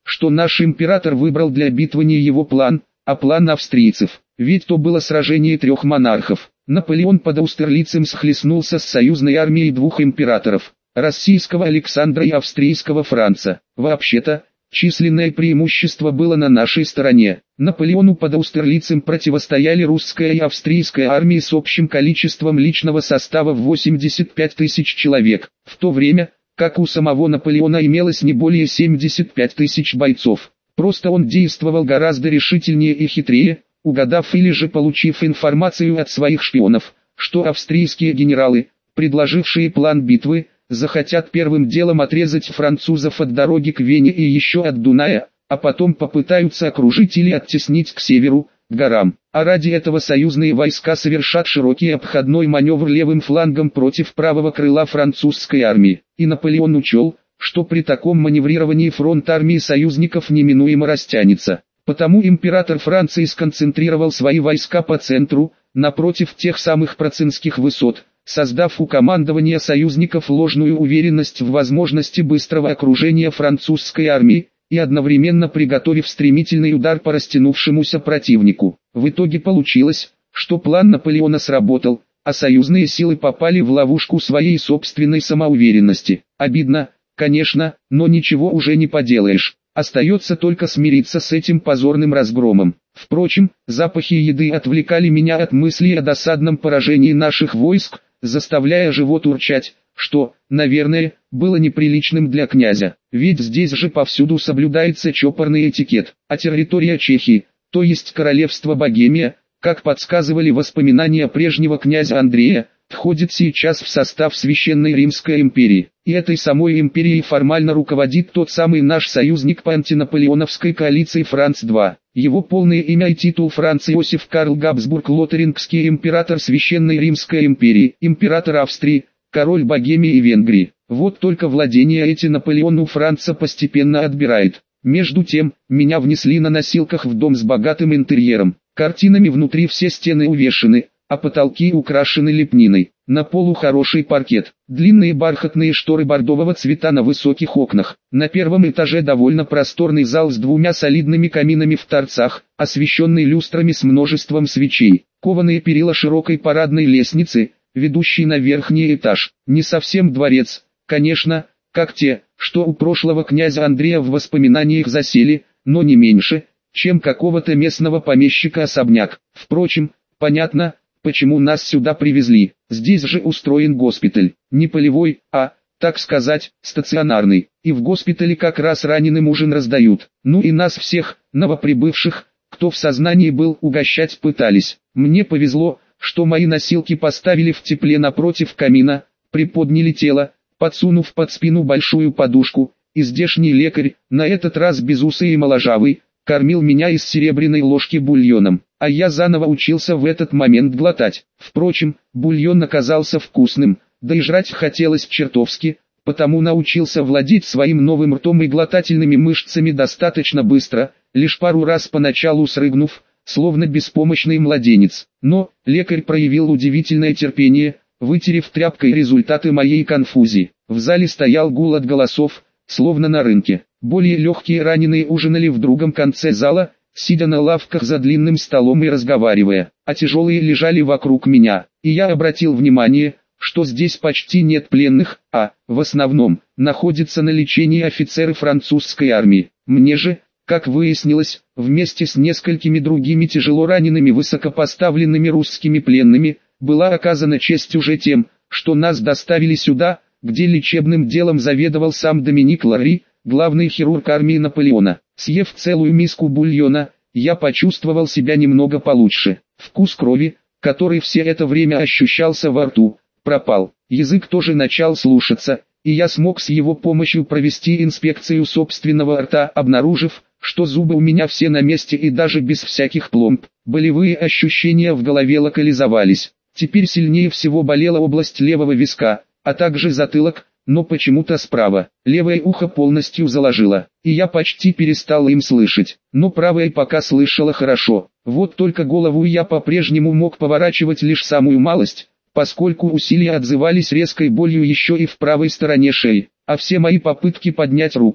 что наш император выбрал для битвы не его план, а план австрийцев. Ведь то было сражение трех монархов. Наполеон под Аустерлицем схлестнулся с союзной армией двух императоров, российского Александра и австрийского Франца. Вообще-то, численное преимущество было на нашей стороне. Наполеону под Аустерлицем противостояли русская и австрийская армии с общим количеством личного состава в восемьдесят пять тысяч человек, в то время, как у самого Наполеона имелось не более семьдесят пять тысяч бойцов. Просто он действовал гораздо решительнее и хитрее, угадав или же получив информацию от своих шпионов, что австрийские генералы, предложившие план битвы, захотят первым делом отрезать французов от дороги к Вене и еще от Дуная, а потом попытаются окружить или оттеснить к северу, к горам. А ради этого союзные войска совершат широкий обходной маневр левым флангом против правого крыла французской армии. И Наполеон учел, что при таком маневрировании фронт армии союзников неминуемо растянется. Потому император Франции сконцентрировал свои войска по центру, напротив тех самых Процинских высот, создав у командования союзников ложную уверенность в возможности быстрого окружения французской армии, и одновременно приготовив стремительный удар по растянувшемуся противнику. В итоге получилось, что план Наполеона сработал, а союзные силы попали в ловушку своей собственной самоуверенности. Обидно, конечно, но ничего уже не поделаешь. Остается только смириться с этим позорным разгромом. Впрочем, запахи еды отвлекали меня от мыслей о досадном поражении наших войск, заставляя живот урчать, что, наверное, было неприличным для князя. Ведь здесь же повсюду соблюдается чопорный этикет. А территория Чехии, то есть королевство Богемия, как подсказывали воспоминания прежнего князя Андрея, входит сейчас в состав Священной Римской империи. И этой самой империей формально руководит тот самый наш союзник по антинаполеоновской коалиции Франц-два. Его полное имя и титул Франц Иосиф Карл Габсбург Лотарингский император Священной Римской империи, император Австрии, король Богемии и Венгрии. Вот только владения эти Наполеон у Франца постепенно отбирает. Между тем, меня внесли на носилках в дом с богатым интерьером. Картинами внутри все стены увешаны, а потолки украшены лепниной. На полу хороший паркет, длинные бархатные шторы бордового цвета на высоких окнах. На первом этаже довольно просторный зал с двумя солидными каминами в торцах, освещенный люстрами с множеством свечей. Кованые перила широкой парадной лестницы, ведущей на верхний этаж. Не совсем дворец, конечно, как те, что у прошлого князя Андрея в воспоминаниях засели, но не меньше, чем какого-то местного помещика особняк. Впрочем, понятно, почему нас сюда привезли. Здесь же устроен госпиталь, не полевой, а, так сказать, стационарный. И в госпитале как раз раненым ужин раздают. Ну и нас всех, новоприбывших, кто в сознании был, угощать пытались. Мне повезло, что мои носилки поставили в тепле напротив камина, приподняли тело, подсунув под спину большую подушку, и здешний лекарь, на этот раз безусый и моложавый, кормил меня из серебряной ложки бульоном, а я заново учился в этот момент глотать. Впрочем, бульон оказался вкусным, да и жрать хотелось чертовски, потому научился владеть своим новым ртом и глотательными мышцами достаточно быстро, лишь пару раз поначалу срыгнув, словно беспомощный младенец. Но лекарь проявил удивительное терпение, вытерев тряпкой результаты моей конфузии. В зале стоял гул от голосов, словно на рынке. Более легкие раненые ужинали в другом конце зала, сидя на лавках за длинным столом и разговаривая, а тяжелые лежали вокруг меня. И я обратил внимание, что здесь почти нет пленных, а, в основном, находятся на лечении офицеры французской армии. Мне же, как выяснилось, вместе с несколькими другими тяжело ранеными высокопоставленными русскими пленными, была оказана честь уже тем, что нас доставили сюда, где лечебным делом заведовал сам Доминик Ларри, главный хирург армии Наполеона. Съев целую миску бульона, я почувствовал себя немного получше. Вкус крови, который все это время ощущался во рту, пропал. Язык тоже начал слушаться, и я смог с его помощью провести инспекцию собственного рта, обнаружив, что зубы у меня все на месте и даже без всяких пломб. Болевые ощущения в голове локализовались. Теперь сильнее всего болела область левого виска, а также затылок, но почему-то справа. Левое ухо полностью заложило, и я почти перестал им слышать, но правое пока слышало хорошо. Вот только голову я по-прежнему мог поворачивать лишь самую малость, поскольку усилия отзывались резкой болью еще и в правой стороне шеи, а все мои попытки поднять руку,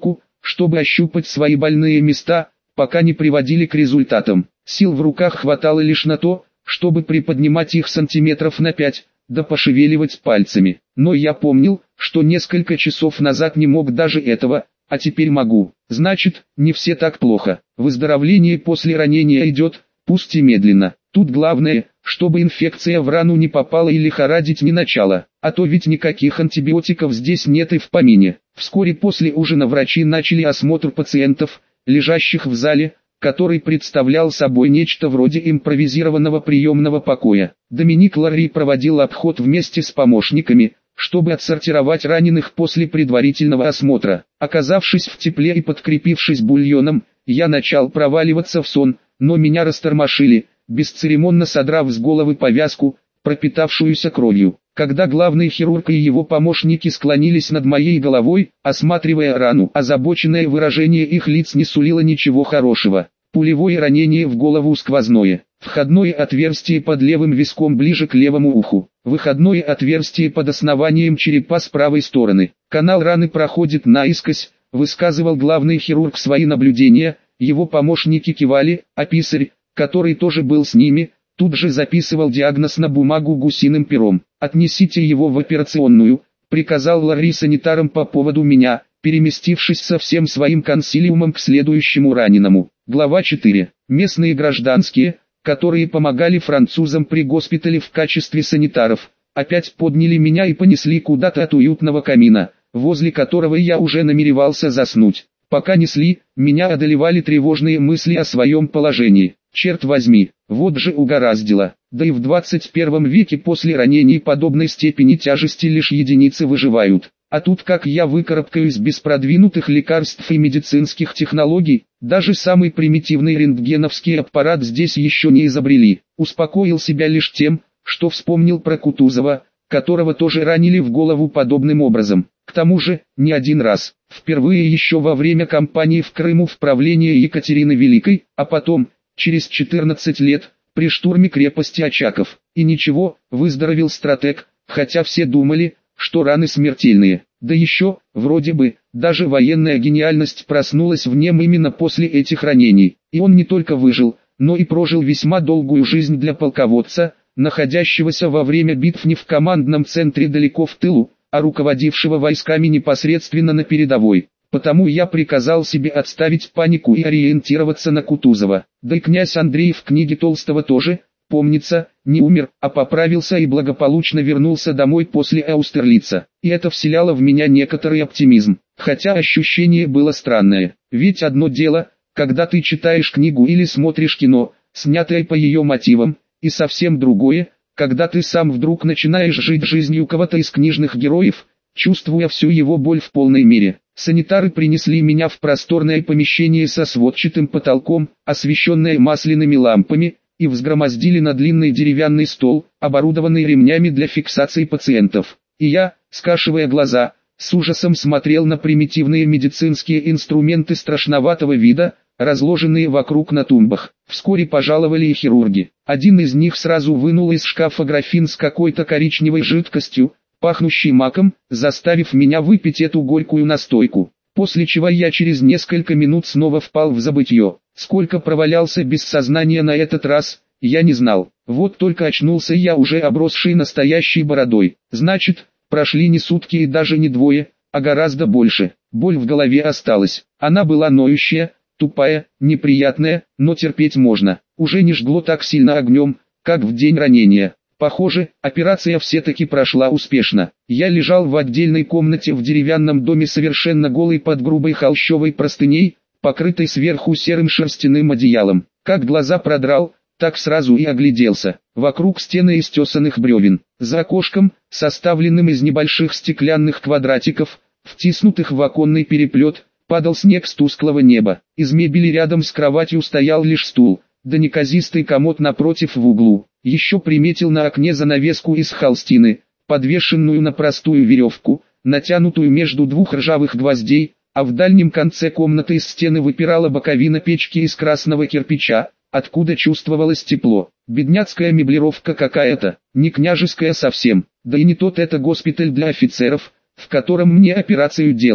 чтобы ощупать свои больные места, пока не приводили к результатам. Сил в руках хватало лишь на то, чтобы приподнимать их сантиметров на пять, да пошевеливать пальцами. Но я помнил, что несколько часов назад не мог даже этого, а теперь могу. Значит, не все так плохо. Выздоровление после ранения идет, пусть и медленно. Тут главное, чтобы инфекция в рану не попала и лихорадить не начала. А то ведь никаких антибиотиков здесь нет и в помине. Вскоре после ужина врачи начали осмотр пациентов, лежащих в зале, который представлял собой нечто вроде импровизированного приемного покоя. Доминик Ларри проводил обход вместе с помощниками, чтобы отсортировать раненых после предварительного осмотра. Оказавшись в тепле и подкрепившись бульоном, я начал проваливаться в сон, но меня растормошили, бесцеремонно содрав с головы повязку, пропитавшуюся кровью. Когда главный хирург и его помощники склонились над моей головой, осматривая рану, озабоченное выражение их лиц не сулило ничего хорошего. Пулевое ранение в голову сквозное, входное отверстие под левым виском ближе к левому уху, выходное отверстие под основанием черепа с правой стороны. Канал раны проходит наискось, высказывал главный хирург свои наблюдения, его помощники кивали, а писарь, который тоже был с ними, тут же записывал диагноз на бумагу гусиным пером. «Отнесите его в операционную», — приказал Ларри санитарам по поводу меня, переместившись со всем своим консилиумом к следующему раненому. Глава четыре. Местные гражданские, которые помогали французам при госпитале в качестве санитаров, опять подняли меня и понесли куда-то от уютного камина, возле которого я уже намеревался заснуть. Пока несли, меня одолевали тревожные мысли о своем положении. Черт возьми, вот же угораздило. Да и в двадцать первом веке после ранений подобной степени тяжести лишь единицы выживают. А тут как я выкарабкаюсь без продвинутых лекарств и медицинских технологий, даже самый примитивный рентгеновский аппарат здесь еще не изобрели. Успокоил себя лишь тем, что вспомнил про Кутузова, которого тоже ранили в голову подобным образом. К тому же, не один раз. Впервые еще во время кампании в Крыму в правлении Екатерины Великой, а потом, через четырнадцать лет, при штурме крепости Очаков. И ничего, выздоровел стратег, хотя все думали, что раны смертельные. Да еще, вроде бы, даже военная гениальность проснулась в нем именно после этих ранений. И он не только выжил, но и прожил весьма долгую жизнь для полководца, находящегося во время битв не в командном центре далеко в тылу, а руководившего войсками непосредственно на передовой. Потому я приказал себе отставить панику и ориентироваться на Кутузова. Да и князь Андрей в книге Толстого тоже, помнится, не умер, а поправился и благополучно вернулся домой после Аустерлица. И это вселяло в меня некоторый оптимизм. Хотя ощущение было странное. Ведь одно дело, когда ты читаешь книгу или смотришь кино, снятое по ее мотивам, и совсем другое, когда ты сам вдруг начинаешь жить жизнью кого-то из книжных героев, чувствуя всю его боль в полной мере. Санитары принесли меня в просторное помещение со сводчатым потолком, освещенное масляными лампами, и взгромоздили на длинный деревянный стол, оборудованный ремнями для фиксации пациентов. И я, скашивая глаза, с ужасом смотрел на примитивные медицинские инструменты страшноватого вида, разложенные вокруг на тумбах. Вскоре пожаловали и хирурги. Один из них сразу вынул из шкафа графин с какой-то коричневой жидкостью, пахнущей маком, заставив меня выпить эту горькую настойку. После чего я через несколько минут снова впал в забытье. Сколько провалялся без сознания на этот раз, я не знал. Вот только очнулся я уже обросший настоящей бородой. Значит, прошли не сутки и даже не двое, а гораздо больше. Боль в голове осталась. Она была ноющая, тупая, неприятная, но терпеть можно. Уже не жгло так сильно огнем, как в день ранения. Похоже, операция все-таки прошла успешно. Я лежал в отдельной комнате в деревянном доме совершенно голый под грубой холщовой простыней, покрытой сверху серым шерстяным одеялом. Как глаза продрал, так сразу и огляделся. Вокруг стены из тесаных бревен. За окошком, составленным из небольших стеклянных квадратиков, втиснутых в оконный переплет, падал снег с тусклого неба. Из мебели рядом с кроватью стоял лишь стул, да неказистый комод напротив в углу. Еще приметил на окне занавеску из холстины, подвешенную на простую веревку, натянутую между двух ржавых гвоздей, а в дальнем конце комнаты из стены выпирала боковина печки из красного кирпича, откуда чувствовалось тепло. Бедняцкая меблировка какая-то, не княжеская совсем, да и не тот это госпиталь для офицеров, в котором мне операцию делали.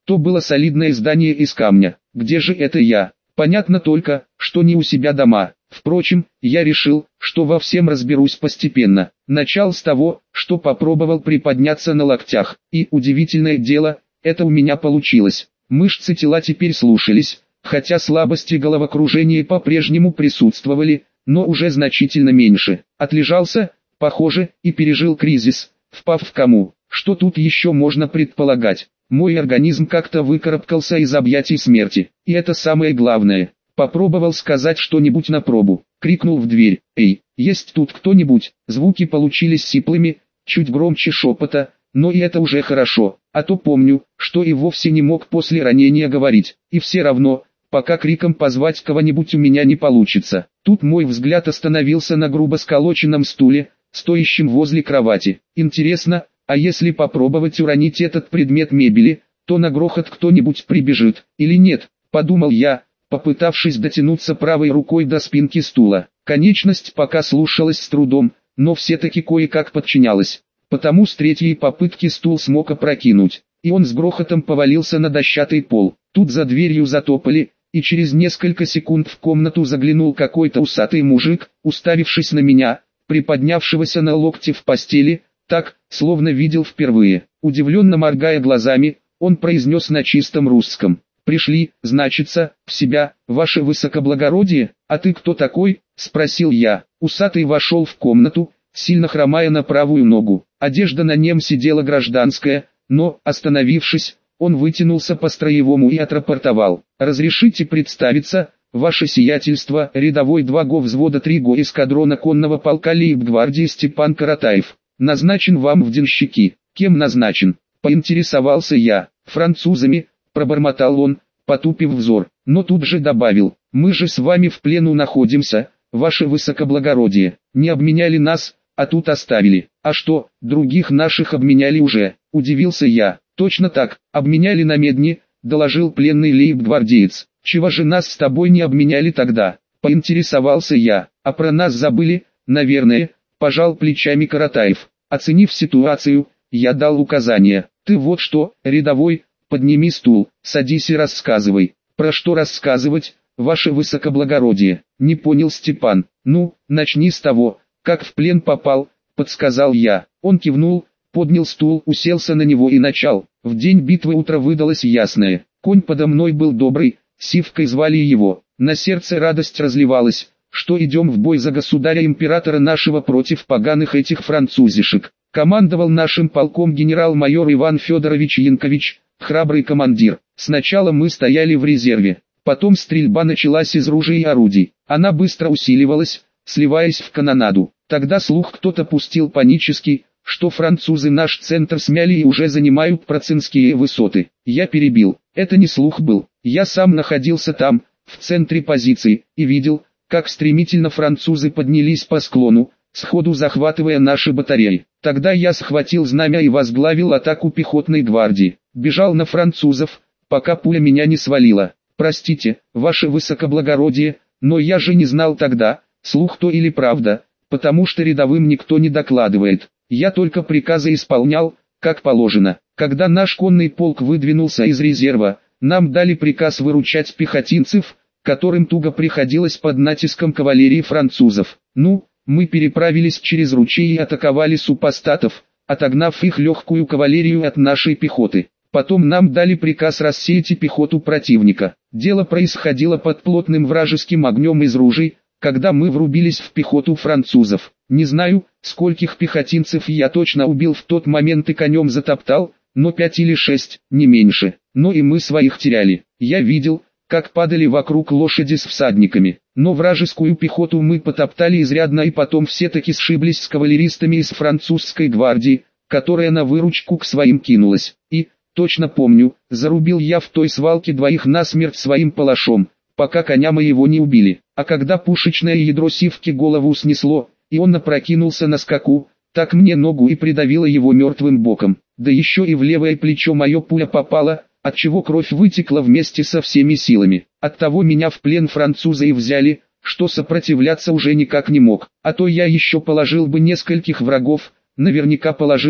То было солидное здание из камня. Где же это я? Понятно только, что не у себя дома. Впрочем, я решил, что во всем разберусь постепенно. Начал с того, что попробовал приподняться на локтях. И, удивительное дело, это у меня получилось. Мышцы тела теперь слушались, хотя слабости и головокружение по-прежнему присутствовали, но уже значительно меньше. Отлежался, похоже, и пережил кризис, впав в кому. Что тут еще можно предполагать? Мой организм как-то выкарабкался из объятий смерти. И это самое главное. Попробовал сказать что-нибудь на пробу. Крикнул в дверь. «Эй, есть тут кто-нибудь?» Звуки получились сиплыми, чуть громче шепота, но и это уже хорошо. А то помню, что и вовсе не мог после ранения говорить. И все равно, пока криком позвать кого-нибудь у меня не получится. Тут мой взгляд остановился на грубо сколоченном стуле, стоящем возле кровати. Интересно, а если попробовать уронить этот предмет мебели, то на грохот кто-нибудь прибежит, или нет, подумал я, попытавшись дотянуться правой рукой до спинки стула. Конечность пока слушалась с трудом, но все-таки кое-как подчинялась. Потому с третьей попытки стул смог опрокинуть, и он с грохотом повалился на дощатый пол. Тут за дверью затопали, и через несколько секунд в комнату заглянул какой-то усатый мужик, уставившись на меня, приподнявшегося на локте в постели, так, словно видел впервые. Удивленно моргая глазами, он произнес на чистом русском: «Пришли, значится, в себя, ваше высокоблагородие, а ты кто такой?» — спросил я. Усатый вошел в комнату, сильно хромая на правую ногу. Одежда на нем сидела гражданская, но, остановившись, он вытянулся по-строевому и отрапортовал: «Разрешите представиться, ваше сиятельство, рядовой два го взвода три го эскадрона конного полка лейб-гвардии Степан Каратаев. Назначен вам в денщики». «Кем назначен?» — поинтересовался я. «Французами», — пробормотал он, потупив взор, но тут же добавил: «Мы же с вами в плену находимся, ваше высокоблагородие. Не обменяли нас, а тут оставили». «А что, других наших обменяли уже?» — удивился я. «Точно так, обменяли на медне», — доложил пленный лейб-гвардеец. «Чего же нас с тобой не обменяли тогда?» — поинтересовался я. «А про нас забыли, наверное», — пожал плечами Каратаев. Оценив ситуацию, я дал указание: «Ты вот что, рядовой, подними стул, садись и рассказывай». «Про что рассказывать, ваше высокоблагородие?» — не понял Степан. «Ну, начни с того, как в плен попал», — подсказал я. Он кивнул, поднял стул, уселся на него и начал. В день битвы утро выдалось ясное. Конь подо мной был добрый, Сивкой звали его. На сердце радость разливалась, что идем в бой за государя-императора нашего против поганых этих французишек. Командовал нашим полком генерал-майор Иван Федорович Янкович, храбрый командир. Сначала мы стояли в резерве, потом стрельба началась из ружей и орудий. Она быстро усиливалась, сливаясь в канонаду. Тогда слух кто-то пустил панический, что французы наш центр смяли и уже занимают процинские высоты. Я перебил: это не слух был. Я сам находился там, в центре позиции, и видел, как стремительно французы поднялись по склону, сходу захватывая наши батареи. Тогда я схватил знамя и возглавил атаку пехотной гвардии. Бежал на французов, пока пуля меня не свалила. Простите, ваше высокоблагородие, но я же не знал тогда, слух то или правда, потому что рядовым никто не докладывает. Я только приказы исполнял, как положено. Когда наш конный полк выдвинулся из резерва, нам дали приказ выручать пехотинцев, которым туго приходилось под натиском кавалерии французов. Ну, мы переправились через ручей и атаковали супостатов, отогнав их легкую кавалерию от нашей пехоты. Потом нам дали приказ рассеять и пехоту противника. Дело происходило под плотным вражеским огнем из ружей, когда мы врубились в пехоту французов. Не знаю, скольких пехотинцев я точно убил в тот момент и конем затоптал, но пять или шесть, не меньше. Но и мы своих теряли. Я видел, как падали вокруг лошади с всадниками. Но вражескую пехоту мы потоптали изрядно, и потом все-таки сшиблись с кавалеристами из французской гвардии, которая на выручку к своим кинулась. И, точно помню, зарубил я в той свалке двоих насмерть своим палашом, пока коня моего не убили. А когда пушечное ядро Сивки голову снесло, и он опрокинулся на скаку, так мне ногу и придавило его мертвым боком. Да еще и в левое плечо мое пуля попала, отчего кровь вытекла вместе со всеми силами. Оттого меня в плен французы и взяли, что сопротивляться уже никак не мог. А то я еще положил бы нескольких врагов, наверняка положил бы.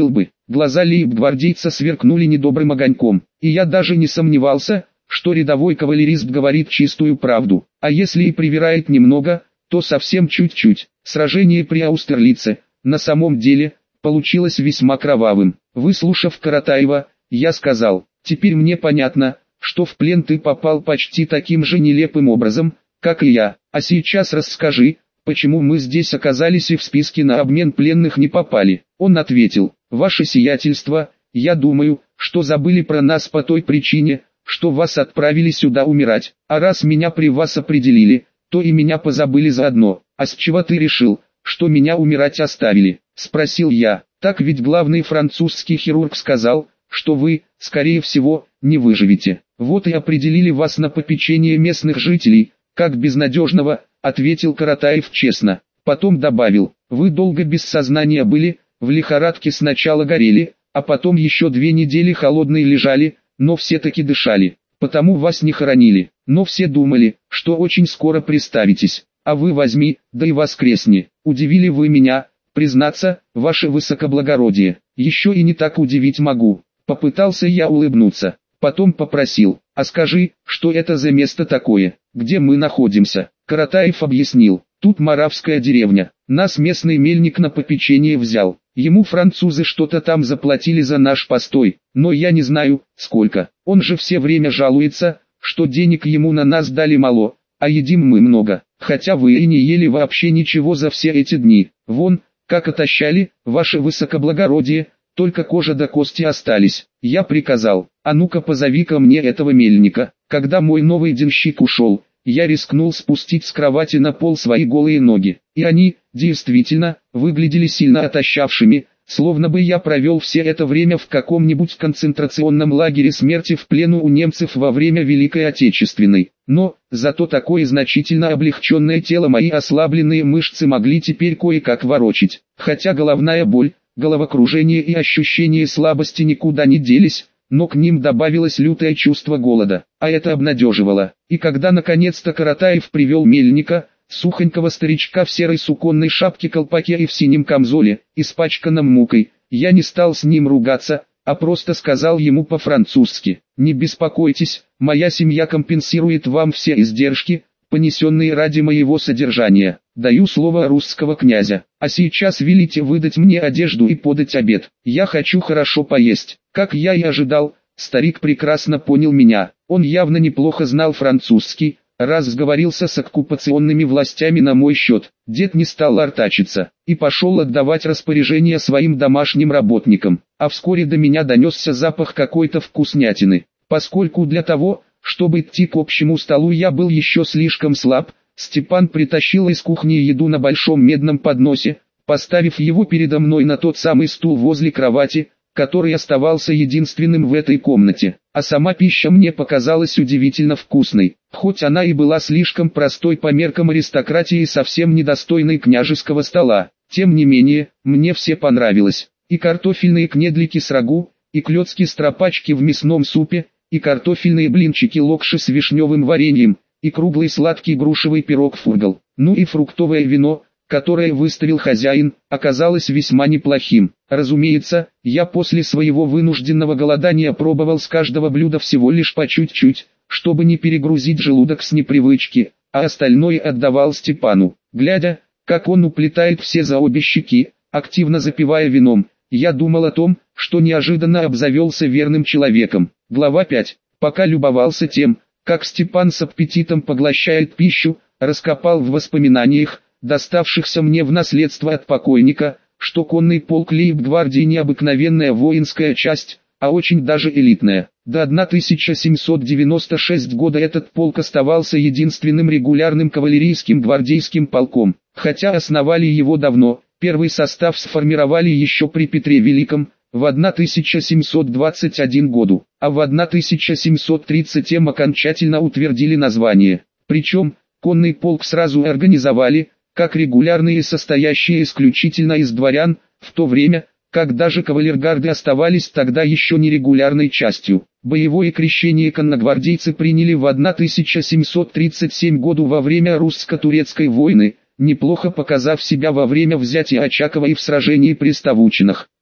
Глаза лейб-гвардейца сверкнули недобрым огоньком, и я даже не сомневался, что рядовой кавалерист говорит чистую правду, а если и привирает немного, то совсем чуть-чуть. Сражение при Аустерлице, на самом деле, получилось весьма кровавым. Выслушав Каратаева, я сказал: «Теперь мне понятно, что в плен ты попал почти таким же нелепым образом, как и я. А сейчас расскажи, почему мы здесь оказались и в списке на обмен пленных не попали?» Он ответил: «Ваше сиятельство, я думаю, что забыли про нас по той причине, что вас отправили сюда умирать, а раз меня при вас определили, то и меня позабыли заодно. А с чего ты решил, что меня умирать оставили?» — спросил я. «Так ведь главный французский хирург сказал, что вы, скорее всего, не выживете. Вот и определили вас на попечение местных жителей, как безнадежного», — ответил Каратаев честно. Потом добавил: «Вы долго без сознания были, в лихорадке сначала горели, а потом еще две недели холодные лежали, но все-таки дышали, потому вас не хоронили. Но все думали, что очень скоро приставитесь, а вы возьми, да и воскресни. Удивили вы меня, признаться, ваше высокоблагородие. Еще и не так удивить могу». Попытался я улыбнуться, потом попросил: «А скажи, что это за место такое, где мы находимся?» Каратаев объяснил: «Тут моравская деревня, нас местный мельник на попечение взял. Ему французы что-то там заплатили за наш постой, но я не знаю, сколько. Он же все время жалуется, что денег ему на нас дали мало, а едим мы много, хотя вы и не ели вообще ничего за все эти дни. Вон, как отощали, ваше высокоблагородие, только кожа до кости остались». Я приказал: «А ну-ка позови ко мне этого мельника». Когда мой новый денщик ушел, я рискнул спустить с кровати на пол свои голые ноги, и они, действительно, выглядели сильно отощавшими, словно бы я провел все это время в каком-нибудь концентрационном лагере смерти в плену у немцев во время Великой Отечественной. Но, зато такое значительно облегченное тело мои ослабленные мышцы могли теперь кое-как ворочить, хотя головная боль, головокружение и ощущение слабости никуда не делись, но к ним добавилось лютое чувство голода, а это обнадеживало. И когда наконец-то Каратаев привел мельника, сухонького старичка в серой суконной шапке-колпаке и в синем камзоле, испачканном мукой, я не стал с ним ругаться, а просто сказал ему по-французски: «Не беспокойтесь, моя семья компенсирует вам все издержки, понесенные ради моего содержания. Даю слово русского князя. А сейчас велите выдать мне одежду и подать обед. Я хочу хорошо поесть». Как я и ожидал, старик прекрасно понял меня. Он явно неплохо знал французский, раз сговорился с оккупационными властями на мой счет. Дед не стал артачиться и пошел отдавать распоряжения своим домашним работникам. А вскоре до меня донесся запах какой-то вкуснятины. Поскольку для того, чтобы идти к общему столу, я был еще слишком слаб, Степан притащил из кухни еду на большом медном подносе, поставив его передо мной на тот самый стул возле кровати, который оставался единственным в этой комнате. А сама пища мне показалась удивительно вкусной, хоть она и была слишком простой по меркам аристократии и совсем недостойной княжеского стола. Тем не менее, мне все понравилось. И картофельные кнедлики с рагу, и клёцки-стропачки в мясном супе, и картофельные блинчики-локши с вишневым вареньем, и круглый сладкий грушевый пирог-фургал. Ну и фруктовое вино, которое выставил хозяин, оказалось весьма неплохим. Разумеется, я после своего вынужденного голодания пробовал с каждого блюда всего лишь по чуть-чуть, чтобы не перегрузить желудок с непривычки, а остальное отдавал Степану. Глядя, как он уплетает все за обе щеки, активно запивая вином, я думал о том, что неожиданно обзавелся верным человеком. Глава пять. Пока любовался тем, как Степан с аппетитом поглощает пищу, раскопал в воспоминаниях, доставшихся мне в наследство от покойника, что конный полк лейб-гвардии необыкновенная воинская часть, а очень даже элитная. До тысяча семьсот девяносто шестого года этот полк оставался единственным регулярным кавалерийским гвардейским полком, хотя основали его давно. Первый состав сформировали еще при Петре Великом, в тысяча семьсот двадцать первом году, а в тысяча семьсот тридцатом окончательно утвердили название. Причем, конный полк сразу организовали, как регулярные, состоящие исключительно из дворян, в то время, как даже кавалергарды оставались тогда еще нерегулярной частью. Боевое крещение конногвардейцы приняли в тысяча семьсот тридцать седьмом году во время русско-турецкой войны, неплохо показав себя во время взятия Очакова и в сражении при Ставучинах.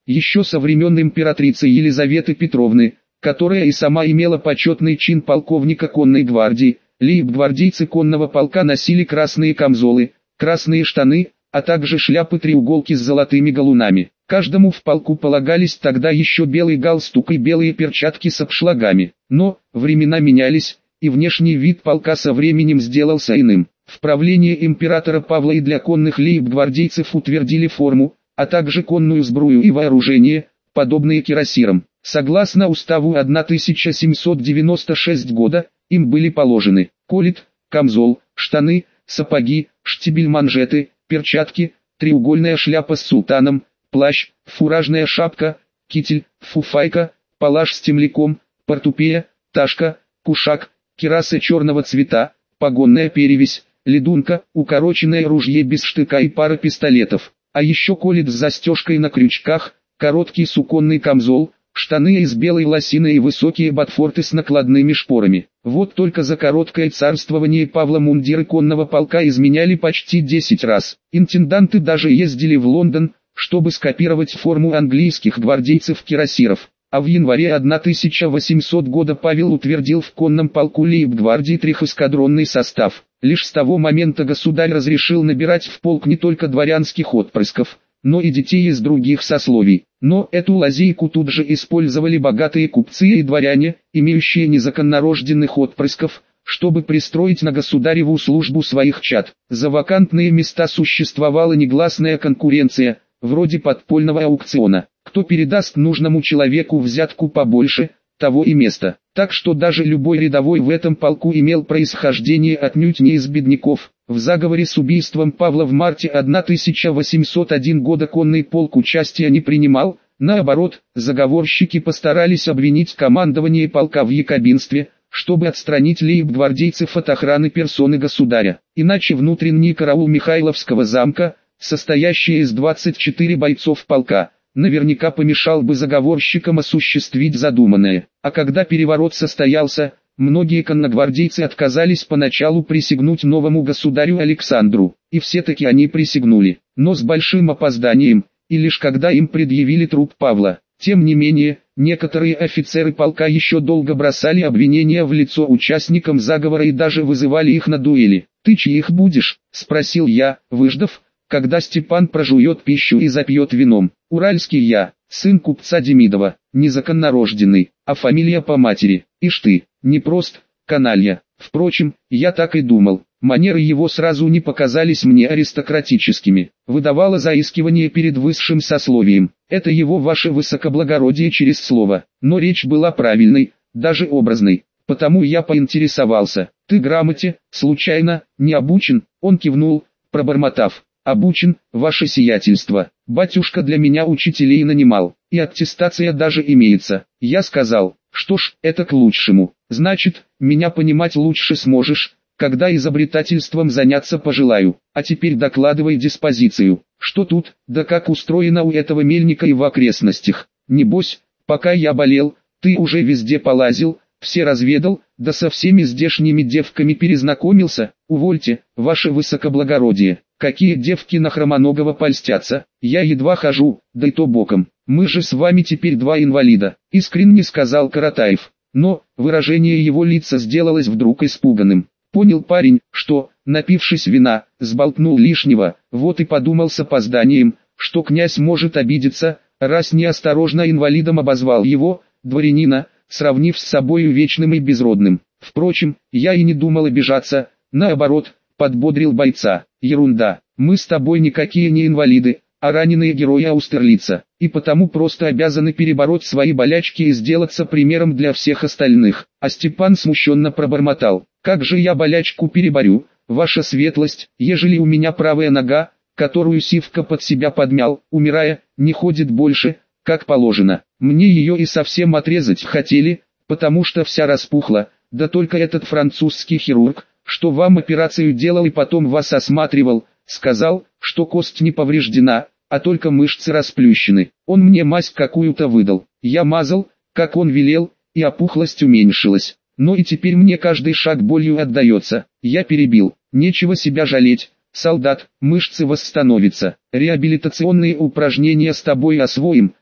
еще со времен императрицы Елизаветы Петровны, которая и сама имела почетный чин полковника конной гвардии. Лейб-гвардейцы конного полка носили красные камзолы, красные штаны, а также шляпы-треуголки с золотыми галунами. Каждому в полку полагались тогда еще белый галстук и белые перчатки с обшлагами. Но, времена менялись, и внешний вид полка со временем сделался иным. В правлении императора Павла и для конных лейб-гвардейцев утвердили форму, а также конную сбрую и вооружение, подобные кирасирам. Согласно уставу тысяча семьсот девяносто шестого года, им были положены колет, камзол, штаны, сапоги, штибель-манжеты, перчатки, треугольная шляпа с султаном, плащ, фуражная шапка, китель, фуфайка, палаш с темляком, портупея, ташка, кушак, кираса черного цвета, погонная перевесь, ледунка, укороченное ружье без штыка и пара пистолетов. А еще колет с застежкой на крючках, короткий суконный камзол, штаны из белой лосины и высокие ботфорты с накладными шпорами. Вот только за короткое царствование Павла мундиры конного полка изменяли почти десять раз. Интенданты даже ездили в Лондон, чтобы скопировать форму английских гвардейцев-кирасиров. А в январе тысяча восьмисотого года Павел утвердил в конном полку лейб-гвардии трехэскадронный состав. Лишь с того момента государь разрешил набирать в полк не только дворянских отпрысков, но и детей из других сословий. Но эту лазейку тут же использовали богатые купцы и дворяне, имеющие незаконнорожденных отпрысков, чтобы пристроить на государеву службу своих чад. За вакантные места существовала негласная конкуренция, вроде подпольного аукциона. Кто передаст нужному человеку взятку побольше, того и место. Так что даже любой рядовой в этом полку имел происхождение отнюдь не из бедняков. В заговоре с убийством Павла в марте тысяча восемьсот первого года конный полк участия не принимал, наоборот, заговорщики постарались обвинить командование полка в якобинстве, чтобы отстранить лейб-гвардейцев от охраны персоны государя. Иначе внутренний караул Михайловского замка, состоящий из двадцати четырёх бойцов полка, наверняка помешал бы заговорщикам осуществить задуманное. А когда переворот состоялся, многие конногвардейцы отказались поначалу присягнуть новому государю Александру, и все-таки они присягнули, но с большим опозданием, и лишь когда им предъявили труп Павла. Тем не менее, некоторые офицеры полка еще долго бросали обвинения в лицо участникам заговора и даже вызывали их на дуэли. «Ты чьих будешь?» – спросил я, выждав, когда Степан прожует пищу и запьет вином. «Уральский я, сын купца Демидова, незаконнорожденный, а фамилия по матери. Ишь ты, непрост, каналья». Впрочем, я так и думал. Манеры его сразу не показались мне аристократическими. Выдавало заискивание перед высшим сословием. Это его ваше высокоблагородие через слово. Но речь была правильной, даже образной. Потому я поинтересовался. «Ты грамоте, случайно, не обучен?» Он кивнул, пробормотав. «Обучен, ваше сиятельство. Батюшка для меня учителей нанимал, и аттестация даже имеется». Я сказал, что ж, это к лучшему. Значит, меня понимать лучше сможешь, когда изобретательством заняться пожелаю. А теперь докладывай диспозицию. Что тут, да как устроено у этого мельника и в окрестностях. Небось, пока я болел, ты уже везде полазил, все разведал, да со всеми здешними девками перезнакомился. Увольте, ваше высокоблагородие. Какие девки на Хромоногого польстятся? Я едва хожу, да и то боком. Мы же с вами теперь два инвалида, искренне сказал Каратаев. Но, выражение его лица сделалось вдруг испуганным. Понял парень, что, напившись вина, сболтнул лишнего, вот и подумал с опозданием, что князь может обидеться, раз неосторожно инвалидом обозвал его, дворянина, сравнив с собою вечным и безродным. Впрочем, я и не думал обижаться, наоборот, подбодрил бойца. Ерунда, мы с тобой никакие не инвалиды, а раненые герои Аустерлица, и потому просто обязаны перебороть свои болячки и сделаться примером для всех остальных. А Степан смущенно пробормотал: «Как же я болячку переборю, ваша светлость, ежели у меня правая нога, которую Сивка под себя подмял, умирая, не ходит больше, как положено. Мне ее и совсем отрезать хотели, потому что вся распухла, да только этот французский хирург, что вам операцию делал и потом вас осматривал, сказал, что кость не повреждена, а только мышцы расплющены. Он мне мазь какую-то выдал. Я мазал, как он велел, и опухлость уменьшилась. Но и теперь мне каждый шаг болью отдается». Я перебил: «Нечего себя жалеть, солдат, мышцы восстановятся. Реабилитационные упражнения с тобой освоим,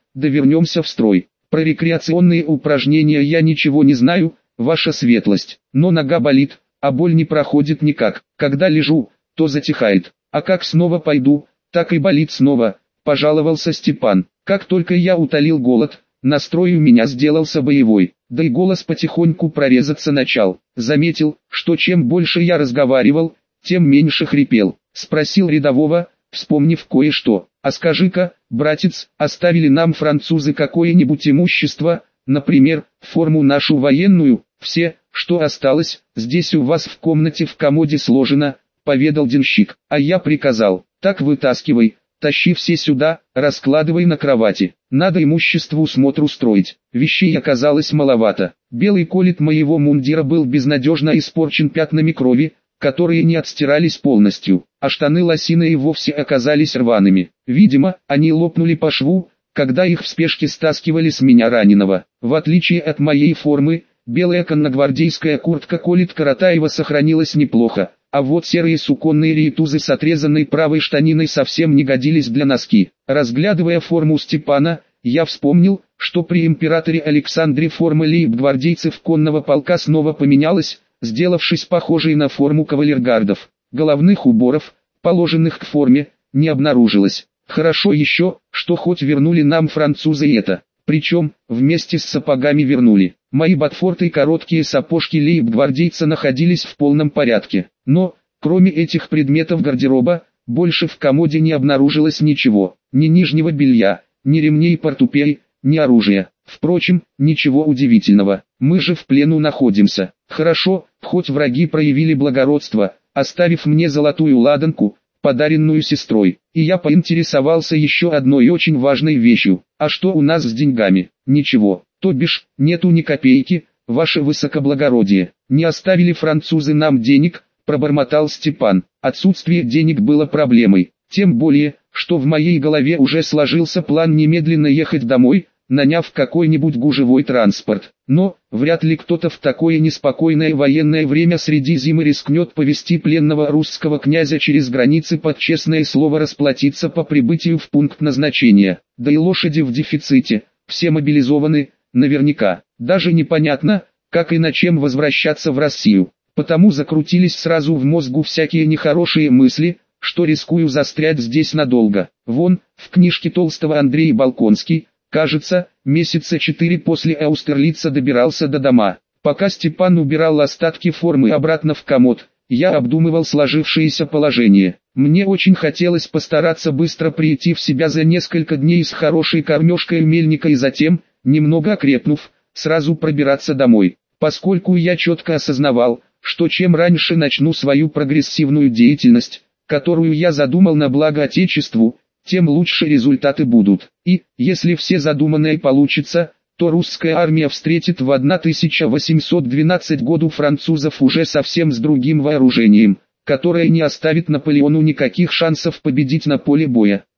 да вернемся в строй. Про рекреационные упражнения я ничего не знаю, ваша светлость, но нога болит, а боль не проходит никак. Когда лежу, то затихает, а как снова пойду, так и болит снова, пожаловался Степан. Как только я утолил голод, настрой у меня сделался боевой, да и голос потихоньку прорезаться начал. Заметил, что чем больше я разговаривал, тем меньше хрипел. Спросил рядового, вспомнив кое-что: а скажи-ка, братец, оставили нам французы какое-нибудь имущество, например, форму нашу военную? Все, что осталось, здесь у вас в комнате в комоде сложено, поведал денщик. А я приказал: так вытаскивай, тащи все сюда, раскладывай на кровати. Надо имуществу смотр устроить. Вещей оказалось маловато. Белый колет моего мундира был безнадежно испорчен пятнами крови, которые не отстирались полностью, а штаны лосиные вовсе оказались рваными. Видимо, они лопнули по шву, когда их в спешке стаскивали с меня раненого. В отличие от моей формы, белая конногвардейская куртка Колет Каратаева сохранилась неплохо, а вот серые суконные рейтузы с отрезанной правой штаниной совсем не годились для носки. Разглядывая форму Степана, я вспомнил, что при императоре Александре форма лейб-гвардейцев конного полка снова поменялась, сделавшись похожей на форму кавалергардов. Головных уборов, положенных к форме, не обнаружилось. Хорошо еще, что хоть вернули нам французы это, причем, вместе с сапогами вернули. Мои ботфорты и короткие сапожки лейб-гвардейца находились в полном порядке. Но, кроме этих предметов гардероба, больше в комоде не обнаружилось ничего. Ни нижнего белья, ни ремней портупей, ни оружия. Впрочем, ничего удивительного, мы же в плену находимся. Хорошо, хоть враги проявили благородство, оставив мне золотую ладанку, подаренную сестрой. И я поинтересовался еще одной очень важной вещью: а что у нас с деньгами? Ничего, то бишь, нету ни копейки, ваше высокоблагородие. Не оставили французы нам денег, пробормотал Степан. Отсутствие денег было проблемой, тем более, что в моей голове уже сложился план немедленно ехать домой, наняв какой-нибудь гужевой транспорт. Но, вряд ли кто-то в такое неспокойное военное время среди зимы рискнет повести пленного русского князя через границы под честное слово расплатиться по прибытию в пункт назначения. Да и лошади в дефиците, все мобилизованы, наверняка. Даже непонятно, как и на чем возвращаться в Россию. Потому закрутились сразу в мозгу всякие нехорошие мысли, что рискую застрять здесь надолго. Вон, в книжке Толстого Андрей Болконский, кажется, месяца четыре после Аустерлица добирался до дома. Пока Степан убирал остатки формы обратно в комод, я обдумывал сложившееся положение. Мне очень хотелось постараться быстро прийти в себя за несколько дней с хорошей кормежкой мельника и затем, немного окрепнув, сразу пробираться домой. Поскольку я четко осознавал, что чем раньше начну свою прогрессивную деятельность, которую я задумал на благо Отечеству, тем лучше результаты будут. И, если все задуманное получится, то русская армия встретит в тысяча восемьсот двенадцатом году французов уже совсем с другим вооружением, которое не оставит Наполеону никаких шансов победить на поле боя.